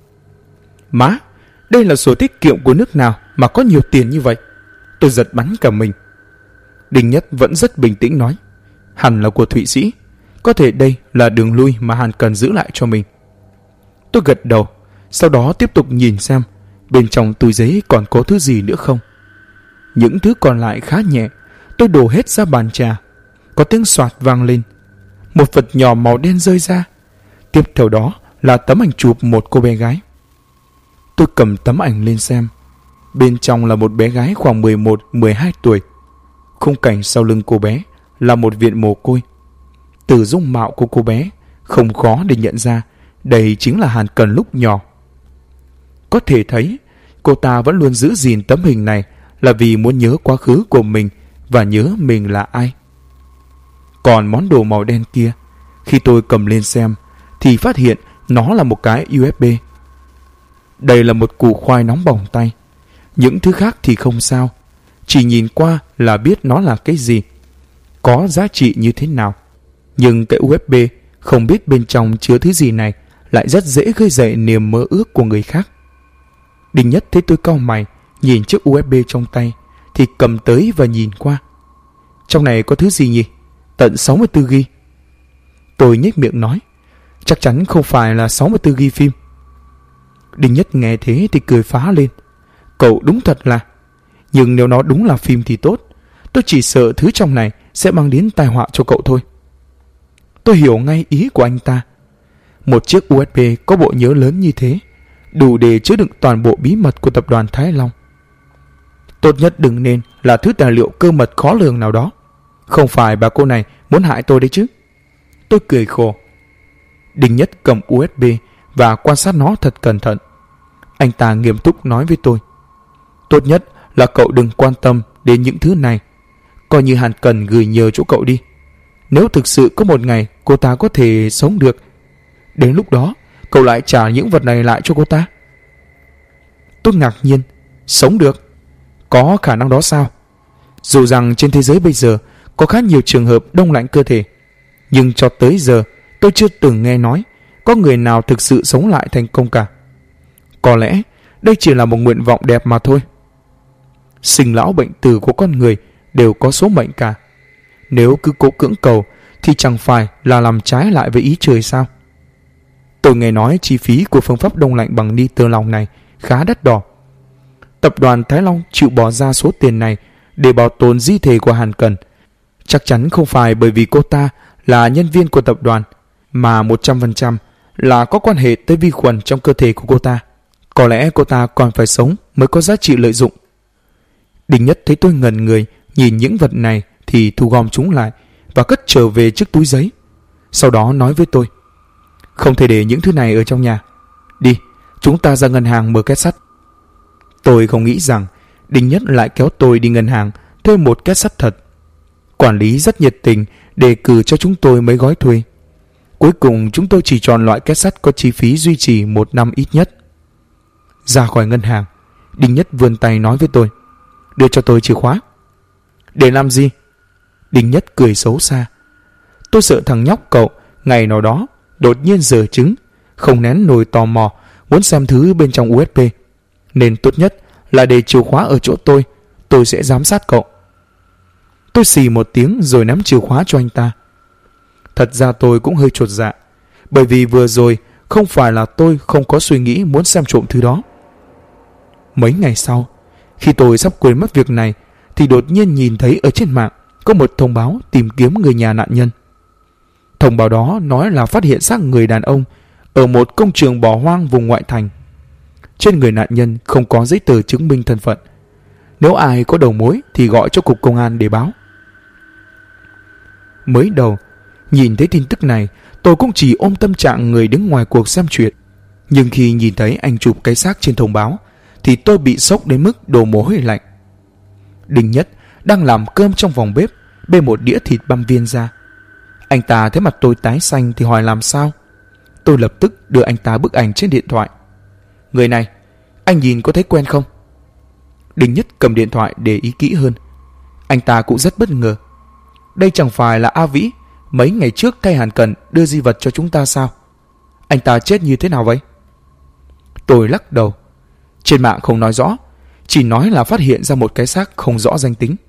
Má, đây là sổ tiết kiệm của nước nào mà có nhiều tiền như vậy? Tôi giật bắn cả mình. Đinh Nhất vẫn rất bình tĩnh nói: hẳn là của Thụy Sĩ, có thể đây là đường lui mà Hàn cần giữ lại cho mình. Tôi gật đầu, sau đó tiếp tục nhìn xem bên trong túi giấy còn có thứ gì nữa không. Những thứ còn lại khá nhẹ. Tôi đổ hết ra bàn trà. Có tiếng xoạt vang lên. Một vật nhỏ màu đen rơi ra. Tiếp theo đó là tấm ảnh chụp một cô bé gái. Tôi cầm tấm ảnh lên xem. Bên trong là một bé gái khoảng 11-12 tuổi. Khung cảnh sau lưng cô bé là một viện mồ côi. Từ dung mạo của cô bé không khó để nhận ra đây chính là Hàn Cần lúc nhỏ. Có thể thấy cô ta vẫn luôn giữ gìn tấm hình này là vì muốn nhớ quá khứ của mình và nhớ mình là ai. Còn món đồ màu đen kia, khi tôi cầm lên xem thì phát hiện nó là một cái USB. Đây là một củ khoai nóng bỏng tay. Những thứ khác thì không sao, chỉ nhìn qua là biết nó là cái gì, có giá trị như thế nào. Nhưng cái USB không biết bên trong chứa thứ gì này lại rất dễ gây dậy niềm mơ ước của người khác. Đinh Nhất thấy tôi cau mày nhìn chiếc USB trong tay thì cầm tới và nhìn qua. Trong này có thứ gì nhỉ? Tận 64GB. Tôi nhếch miệng nói: chắc chắn không phải là 64GB phim. Đinh Nhất nghe thế thì cười phá lên: cậu đúng thật là. Nhưng nếu nó đúng là phim thì tốt. Tôi chỉ sợ thứ trong này sẽ mang đến tai họa cho cậu thôi. Tôi hiểu ngay ý của anh ta. Một chiếc USB có bộ nhớ lớn như thế đủ để chứa đựng toàn bộ bí mật của tập đoàn Thái Long. Tốt nhất đừng nên là thứ tài liệu cơ mật khó lường nào đó. Không phải bà cô này muốn hại tôi đấy chứ? Tôi cười khổ. Đinh Nhất cầm USB và quan sát nó thật cẩn thận. Anh ta nghiêm túc nói với tôi: tốt nhất là cậu đừng quan tâm đến những thứ này. Coi như Hàn Cần gửi nhờ chỗ cậu đi. Nếu thực sự có một ngày cô ta có thể sống được, đến lúc đó cậu lại trả những vật này lại cho cô ta. Tôi ngạc nhiên. Sống được? Có khả năng đó sao? Dù rằng trên thế giới bây giờ có khá nhiều trường hợp đông lạnh cơ thể, nhưng cho tới giờ tôi chưa từng nghe nói có người nào thực sự sống lại thành công cả. Có lẽ đây chỉ là một nguyện vọng đẹp mà thôi. Sinh lão bệnh tử của con người đều có số mệnh cả. Nếu cứ cố cưỡng cầu thì chẳng phải là làm trái lại với ý trời sao? Tôi nghe nói chi phí của phương pháp đông lạnh bằng nitơ lòng này khá đắt đỏ. Tập đoàn Thái Long chịu bỏ ra số tiền này để bảo tồn di thể của Hàn Cần chắc chắn không phải bởi vì cô ta là nhân viên của tập đoàn, mà 100% là có quan hệ tới vi khuẩn trong cơ thể của cô ta. Có lẽ cô ta còn phải sống mới có giá trị lợi dụng. Đinh Nhất thấy tôi ngẩn người nhìn những vật này thì thu gom chúng lại và cất trở về chiếc túi giấy. Sau đó nói với tôi: không thể để những thứ này ở trong nhà. Đi, chúng ta ra ngân hàng mở két sắt. Tôi không nghĩ rằng Đinh Nhất lại kéo tôi đi ngân hàng thuê một két sắt thật. Quản lý rất nhiệt tình đề cử cho chúng tôi mấy gói thuê. Cuối cùng chúng tôi chỉ chọn loại két sắt có chi phí duy trì 1 năm ít nhất. Ra khỏi ngân hàng, Đinh Nhất vươn tay nói với tôi: đưa cho tôi chìa khóa. Để làm gì? Đinh Nhất cười xấu xa. Tôi sợ thằng nhóc cậu ngày nào đó đột nhiên giở trứng, không nén nổi tò mò muốn xem thứ bên trong USB, nên tốt nhất là để chìa khóa ở chỗ tôi sẽ giám sát cậu. Tôi xì một tiếng rồi ném chìa khóa cho anh ta. Thật ra tôi cũng hơi chột dạ, bởi vì vừa rồi không phải là tôi không có suy nghĩ muốn xem trộm thứ đó. Mấy ngày sau, khi tôi sắp quên mất việc này thì đột nhiên nhìn thấy ở trên mạng có một thông báo tìm kiếm người nhà nạn nhân. Thông báo đó nói là phát hiện xác người đàn ông ở một công trường bỏ hoang vùng ngoại thành. Trên người nạn nhân không có giấy tờ chứng minh thân phận. Nếu ai có đầu mối thì gọi cho cục công an để báo. Mới đầu nhìn thấy tin tức này, tôi cũng chỉ ôm tâm trạng người đứng ngoài cuộc xem chuyện. Nhưng khi nhìn thấy anh chụp cái xác trên thông báo thì tôi bị sốc đến mức đổ mồ hôi lạnh. Đinh Nhất đang làm cơm trong phòng bếp, bê một đĩa thịt băm viên ra. Anh ta thấy mặt tôi tái xanh thì hỏi làm sao. Tôi lập tức đưa anh ta bức ảnh trên điện thoại. Người này, anh nhìn có thấy quen không? Đinh Nhất cầm điện thoại để ý kỹ hơn. Anh ta cũng rất bất ngờ. Đây chẳng phải là A Vĩ mấy ngày trước thay Hàn Cẩn đưa di vật cho chúng ta sao? Anh ta chết như thế nào vậy? Tôi lắc đầu. Trên mạng không nói rõ, chỉ nói là phát hiện ra một cái xác không rõ danh tính.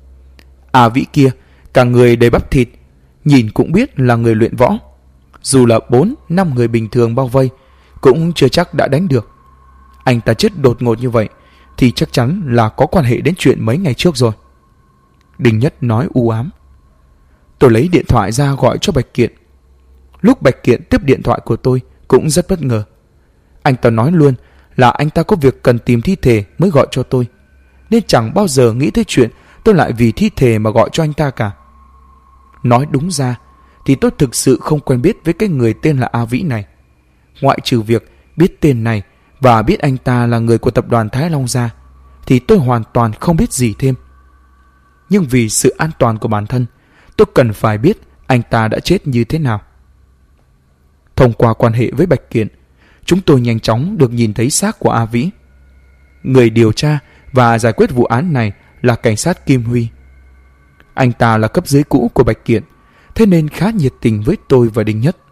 A Vĩ kia, cả người đầy bắp thịt, nhìn cũng biết là người luyện võ. Dù là 4-5 người bình thường bao vây, cũng chưa chắc đã đánh được. Anh ta chết đột ngột như vậy thì chắc chắn là có quan hệ đến chuyện mấy ngày trước rồi. Đinh Nhất nói u ám. Tôi lấy điện thoại ra gọi cho Bạch Kiện. Lúc Bạch Kiện tiếp điện thoại của tôi cũng rất bất ngờ. Anh ta nói luôn là anh ta có việc cần tìm thi thể mới gọi cho tôi, nên chẳng bao giờ nghĩ tới chuyện tôi lại vì thi thể mà gọi cho anh ta cả. Nói đúng ra thì tôi thực sự không quen biết với cái người tên là A Vĩ này. Ngoại trừ việc biết tên này và biết anh ta là người của tập đoàn Thái Long ra, thì tôi hoàn toàn không biết gì thêm. Nhưng vì sự an toàn của bản thân, tôi cần phải biết anh ta đã chết như thế nào. Thông qua quan hệ với Bạch Kiện, chúng tôi nhanh chóng được nhìn thấy xác của A Vĩ. Người điều tra và giải quyết vụ án này là cảnh sát Kim Huy. Anh ta là cấp dưới cũ của Bạch Kiện, thế nên khá nhiệt tình với tôi và Đinh Nhất.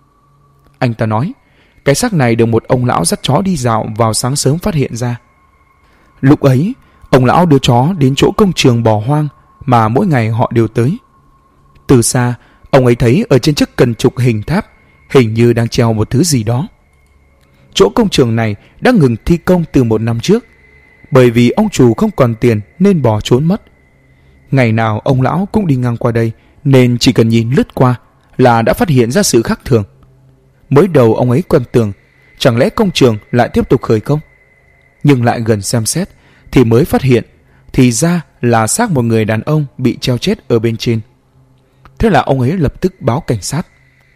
Anh ta nói cái xác này được một ông lão dắt chó đi dạo vào sáng sớm phát hiện ra. Lúc ấy, ông lão đưa chó đến chỗ công trường bỏ hoang mà mỗi ngày họ đều tới. Từ xa, ông ấy thấy ở trên chiếc cần trục hình tháp hình như đang treo một thứ gì đó. Chỗ công trường này đã ngừng thi công từ 1 năm trước, bởi vì ông chủ không còn tiền nên bỏ trốn mất. Ngày nào ông lão cũng đi ngang qua đây, nên chỉ cần nhìn lướt qua là đã phát hiện ra sự khác thường. Mới đầu ông ấy còn tưởng chẳng lẽ công trường lại tiếp tục khởi công, nhưng lại gần xem xét thì mới phát hiện thì ra là xác một người đàn ông bị treo chết ở bên trên. Thế là ông ấy lập tức báo cảnh sát.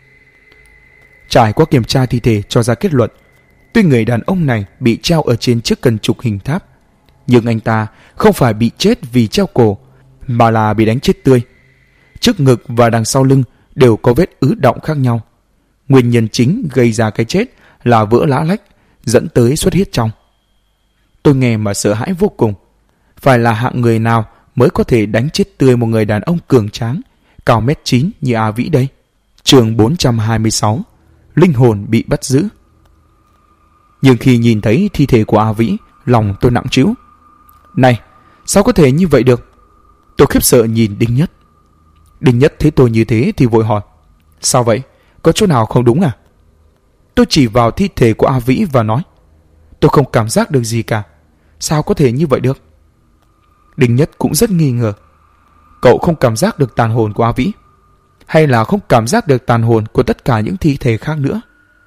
Trải qua kiểm tra thi thể cho ra kết luận, tuy người đàn ông này bị treo ở trên chiếc cần trục hình tháp, nhưng anh ta không phải bị chết vì treo cổ, mà là bị đánh chết tươi. Trước ngực và đằng sau lưng đều có vết ứ đọng khác nhau. Nguyên nhân chính gây ra cái chết là vỡ lá lách, dẫn tới xuất huyết trong. Tôi nghe mà sợ hãi vô cùng. Phải là hạng người nào mới có thể đánh chết tươi một người đàn ông cường tráng, cao 1m9 như A Vĩ đây? Chương 426, linh hồn bị bắt giữ. Nhưng khi nhìn thấy thi thể của A Vĩ, lòng tôi nặng trĩu. Này, sao có thể như vậy được? Tôi khiếp sợ nhìn Đinh Nhất. Đinh Nhất thấy tôi như thế thì vội hỏi: Sao vậy? Có chỗ nào không đúng à? Tôi chỉ vào thi thể của A Vĩ và nói: Tôi không cảm giác được gì cả. Sao có thể như vậy được? Đinh Nhất cũng rất nghi ngờ. Cậu không cảm giác được tàn hồn của A Vĩ? Hay là không cảm giác được tàn hồn của tất cả những thi thể khác nữa?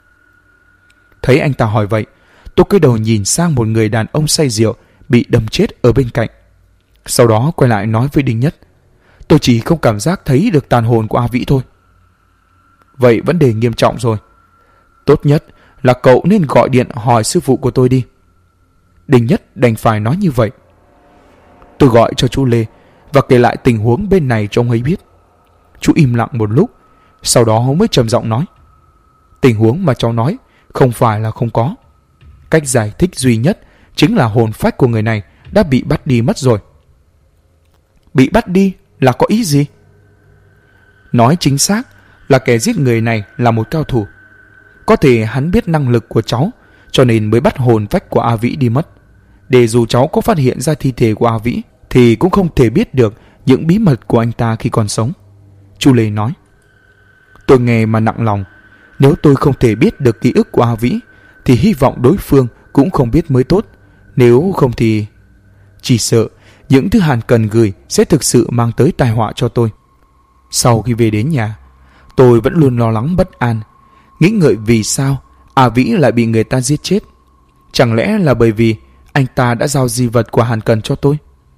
Thấy anh ta hỏi vậy, tôi quay đầu nhìn sang một người đàn ông say rượu bị đâm chết ở bên cạnh. Sau đó quay lại nói với Đinh Nhất: Tôi chỉ không cảm giác thấy được tàn hồn của A Vĩ thôi. Vậy vấn đề nghiêm trọng rồi. Tốt nhất là cậu nên gọi điện hỏi sư phụ của tôi đi. Đinh Nhất đành phải nói như vậy. Tôi gọi cho chú Lê và kể lại tình huống bên này cho ông ấy biết. Chú im lặng một lúc, sau đó mới trầm giọng nói: Tình huống mà cháu nói không phải là không có. Cách giải thích duy nhất chính là hồn phách của người này đã bị bắt đi mất rồi. Bị bắt đi là có ý gì? Nói chính xác là kẻ giết người này là một cao thủ. Có thể hắn biết năng lực của cháu, cho nên mới bắt hồn phách của A Vĩ đi mất. Để dù cháu có phát hiện ra thi thể của A Vĩ thì cũng không thể biết được những bí mật của anh ta khi còn sống. Chú Lê nói. Tôi nghe mà nặng lòng. Nếu tôi không thể biết được ký ức của A Vĩ thì hy vọng đối phương cũng không biết mới tốt. Nếu không thì chỉ sợ những thứ Hàn Cần gửi sẽ thực sự mang tới tai họa cho tôi. Sau khi về đến nhà, tôi vẫn luôn lo lắng bất an, nghĩ ngợi vì sao A Vĩ lại bị người ta giết chết. Chẳng lẽ là bởi vì anh ta đã giao di vật của Hàn Cần cho tôi?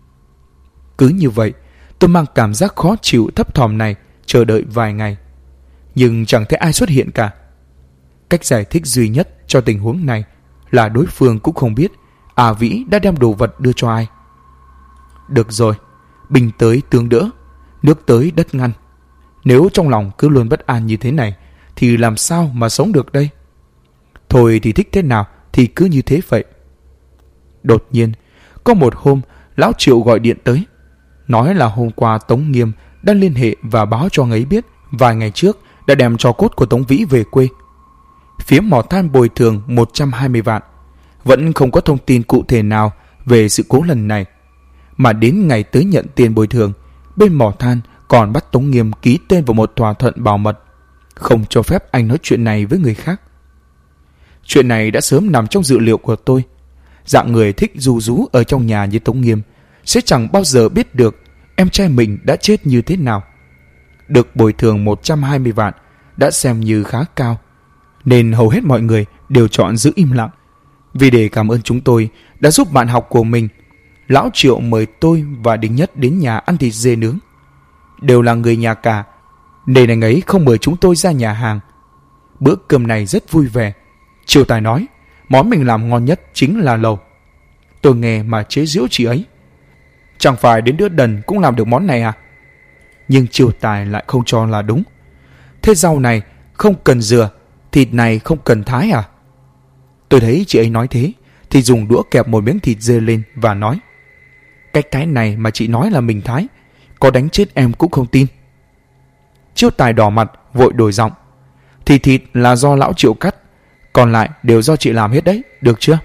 Cứ như vậy, tôi mang cảm giác khó chịu thấp thỏm này chờ đợi vài ngày, nhưng chẳng thấy ai xuất hiện cả. Cách giải thích duy nhất cho tình huống này là đối phương cũng không biết A Vĩ đã đem đồ vật đưa cho ai. Được rồi, binh tới tướng đỡ, nước tới đất ngăn. Nếu trong lòng cứ luôn bất an như thế này thì làm sao mà sống được đây? Thôi thì thích thế nào thì cứ như thế vậy. Đột nhiên, Có một hôm, lão Triệu gọi điện tới, nói là hôm qua Tống Nghiêm đã liên hệ và báo cho anh ấy biết vài ngày trước đã đem tro cốt của Tống Vĩ về quê. Phía mỏ than bồi thường 120 vạn. Vẫn không có thông tin cụ thể nào về sự cố lần này. Mà đến ngày tới nhận tiền bồi thường, bên mỏ than còn bắt Tống Nghiêm ký tên vào một thỏa thuận bảo mật, không cho phép anh nói chuyện này với người khác. Chuyện này đã sớm nằm trong dự liệu của tôi. Dạng người thích ru rú ở trong nhà như Tống Nghiêm sẽ chẳng bao giờ biết được em trai mình đã chết như thế nào. Được bồi thường 120 vạn đã xem như khá cao, nên hầu hết mọi người đều chọn giữ im lặng. Vì để cảm ơn chúng tôi đã giúp bạn học của mình, lão Triệu mời tôi và Đinh Nhất đến nhà ăn thịt dê nướng. Đều là người nhà cả, nên anh ấy không mời chúng tôi ra nhà hàng. Bữa cơm này rất vui vẻ. Triệu Tài nói món mình làm ngon nhất chính là lẩu. Tôi nghe mà chế giễu chị ấy. Chẳng phải đến đứa đần cũng làm được món này à? Nhưng Triệu Tài lại không cho là đúng. Thế rau này không cần rửa, thịt này không cần thái à? Tôi thấy chị ấy nói thế thì dùng đũa kẹp một miếng thịt dê lên và nói: cách thái này mà chị nói là mình thái, có đánh chết em cũng không tin. Triệu Tài đỏ mặt vội đổi giọng: thì thịt là do lão Triệu cắt, còn lại đều do chị làm hết đấy, được chưa?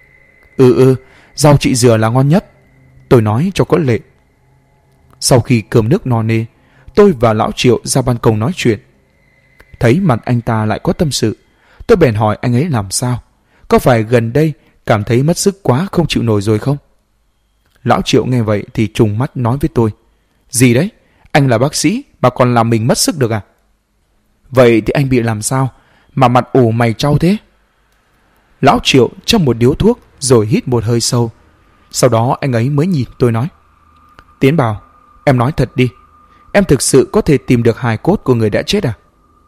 Rau chị rửa là ngon nhất, tôi nói cho có lệ. Sau khi cơm nước no nê, tôi và lão Triệu ra ban công nói chuyện. Thấy mặt anh ta lại có tâm sự, tôi bèn hỏi anh ấy làm sao. Có phải gần đây cảm thấy mất sức quá không chịu nổi rồi không? Lão Triệu nghe vậy thì trùng mắt nói với tôi: gì đấy? Anh là bác sĩ mà còn làm mình mất sức được à? Vậy thì anh bị làm sao mà mặt ủ mày trao thế? Lão Triệu châm một điếu thuốc rồi hít một hơi sâu. Sau đó anh ấy mới nhìn tôi nói: Tiến Bảo, em nói thật đi, em thực sự có thể tìm được hài cốt của người đã chết à?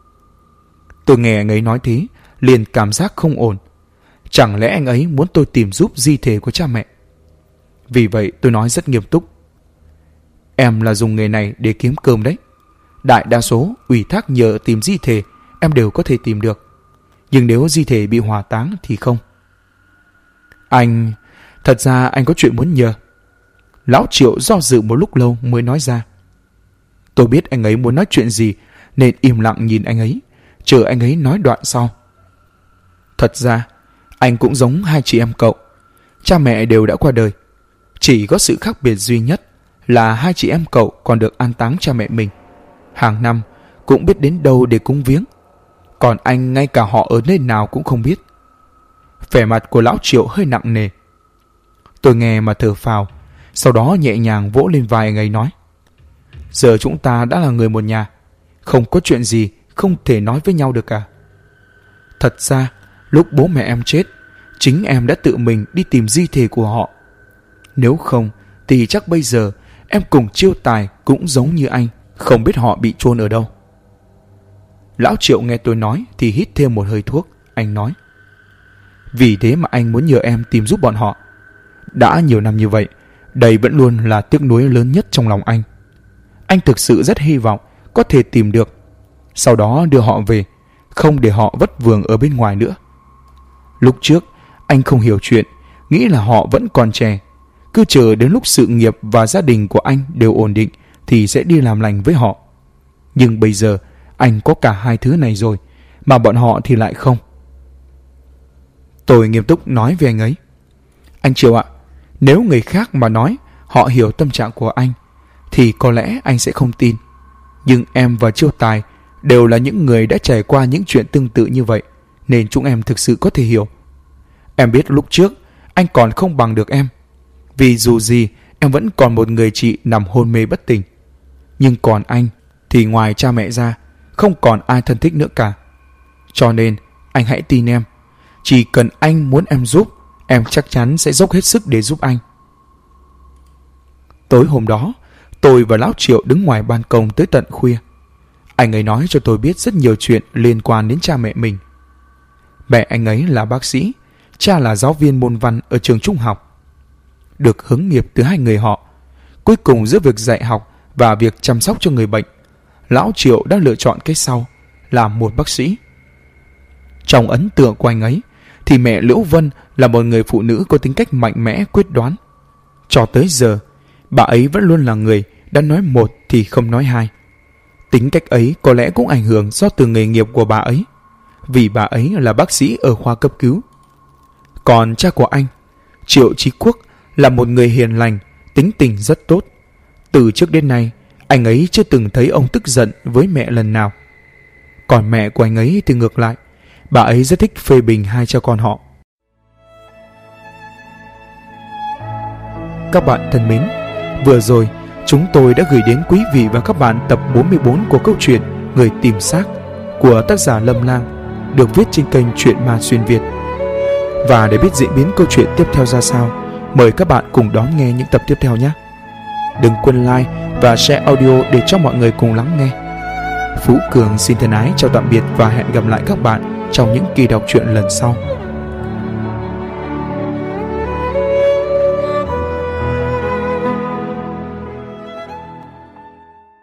Tôi nghe anh ấy nói thế liền cảm giác không ổn. Chẳng lẽ anh ấy muốn tôi tìm giúp di thể của cha mẹ? Vì vậy tôi nói rất nghiêm túc: em là dùng nghề này để kiếm cơm đấy. Đại đa số ủy thác nhờ tìm di thể em đều có thể tìm được, nhưng nếu di thể bị hỏa táng thì không. Thật ra anh có chuyện muốn nhờ. Lão Triệu do dự một lúc lâu mới nói ra. Tôi biết anh ấy muốn nói chuyện gì nên im lặng nhìn anh ấy, chờ anh ấy nói đoạn sau. Thật ra anh cũng giống hai chị em cậu, cha mẹ đều đã qua đời. Chỉ có sự khác biệt duy nhất là hai chị em cậu còn được an táng cha mẹ mình, hàng năm cũng biết đến đâu để cúng viếng. Còn anh ngay cả họ ở nơi nào cũng không biết. Vẻ mặt của lão Triệu hơi nặng nề. Tôi nghe mà thở phào, sau đó nhẹ nhàng vỗ lên vai anh ấy nói: giờ chúng ta đã là người một nhà, không có chuyện gì không thể nói với nhau được cả. Thật ra lúc bố mẹ em chết, chính em đã tự mình đi tìm di thể của họ. Nếu không thì chắc bây giờ em cùng Chiêu Tài cũng giống như anh, không biết họ bị chôn ở đâu. Lão Triệu nghe tôi nói thì hít thêm một hơi thuốc. Anh nói: vì thế mà anh muốn nhờ em tìm giúp bọn họ. Đã nhiều năm như vậy, đây vẫn luôn là tiếc nuối lớn nhất trong lòng anh. Anh thực sự rất hy vọng có thể tìm được, sau đó đưa họ về, không để họ vất vưởng ở bên ngoài nữa. Lúc trước anh không hiểu chuyện, nghĩ là họ vẫn còn trẻ, cứ chờ đến lúc sự nghiệp và gia đình của anh đều ổn định thì sẽ đi làm lành với họ. Nhưng bây giờ anh có cả hai thứ này rồi, mà bọn họ thì lại không. Tôi nghiêm túc nói với anh ấy: anh Triệu ạ, nếu người khác mà nói họ hiểu tâm trạng của anh thì có lẽ anh sẽ không tin. Nhưng em và Chiêu Tài đều là những người đã trải qua những chuyện tương tự như vậy, nên chúng em thực sự có thể hiểu. Em biết lúc trước anh còn không bằng được em, vì dù gì em vẫn còn một người chị nằm hôn mê bất tỉnh. Nhưng còn anh thì ngoài cha mẹ ra không còn ai thân thích nữa cả. Cho nên anh hãy tin em. Chỉ cần anh muốn em giúp, em chắc chắn sẽ dốc hết sức để giúp anh. Tối hôm đó, tôi và lão Triệu đứng ngoài ban công tới tận khuya. Anh ấy nói cho tôi biết rất nhiều chuyện liên quan đến cha mẹ mình. Mẹ anh ấy là bác sĩ, cha là giáo viên môn văn ở trường trung học. Được hướng nghiệp từ hai người họ, cuối cùng giữa việc dạy học và việc chăm sóc cho người bệnh, lão Triệu đã lựa chọn cái sau, làm một bác sĩ. Trong ấn tượng của anh ấy thì mẹ Liễu Vân là một người phụ nữ có tính cách mạnh mẽ, quyết đoán. Cho tới giờ, bà ấy vẫn luôn là người đã nói một thì không nói hai. Tính cách ấy có lẽ cũng ảnh hưởng do từ nghề nghiệp của bà ấy, vì bà ấy là bác sĩ ở khoa cấp cứu. Còn cha của anh, Triệu Chí Quốc, là một người hiền lành, tính tình rất tốt. Từ trước đến nay, anh ấy chưa từng thấy ông tức giận với mẹ lần nào. Còn mẹ của anh ấy thì ngược lại, bà ấy rất thích phê bình hai cha con họ. Các bạn thân mến, vừa rồi chúng tôi đã gửi đến quý vị và các bạn tập 44 của câu chuyện Người tìm xác của tác giả Lâm Lang, được viết trên kênh Truyện Ma Xuyên Việt. Và để biết diễn biến câu chuyện tiếp theo ra sao, mời các bạn cùng đón nghe những tập tiếp theo nhé. Đừng quên like và share audio để cho mọi người cùng lắng nghe. Phú Cường xin thân ái chào tạm biệt và hẹn gặp lại các bạn trong những kỳ đọc truyện lần sau.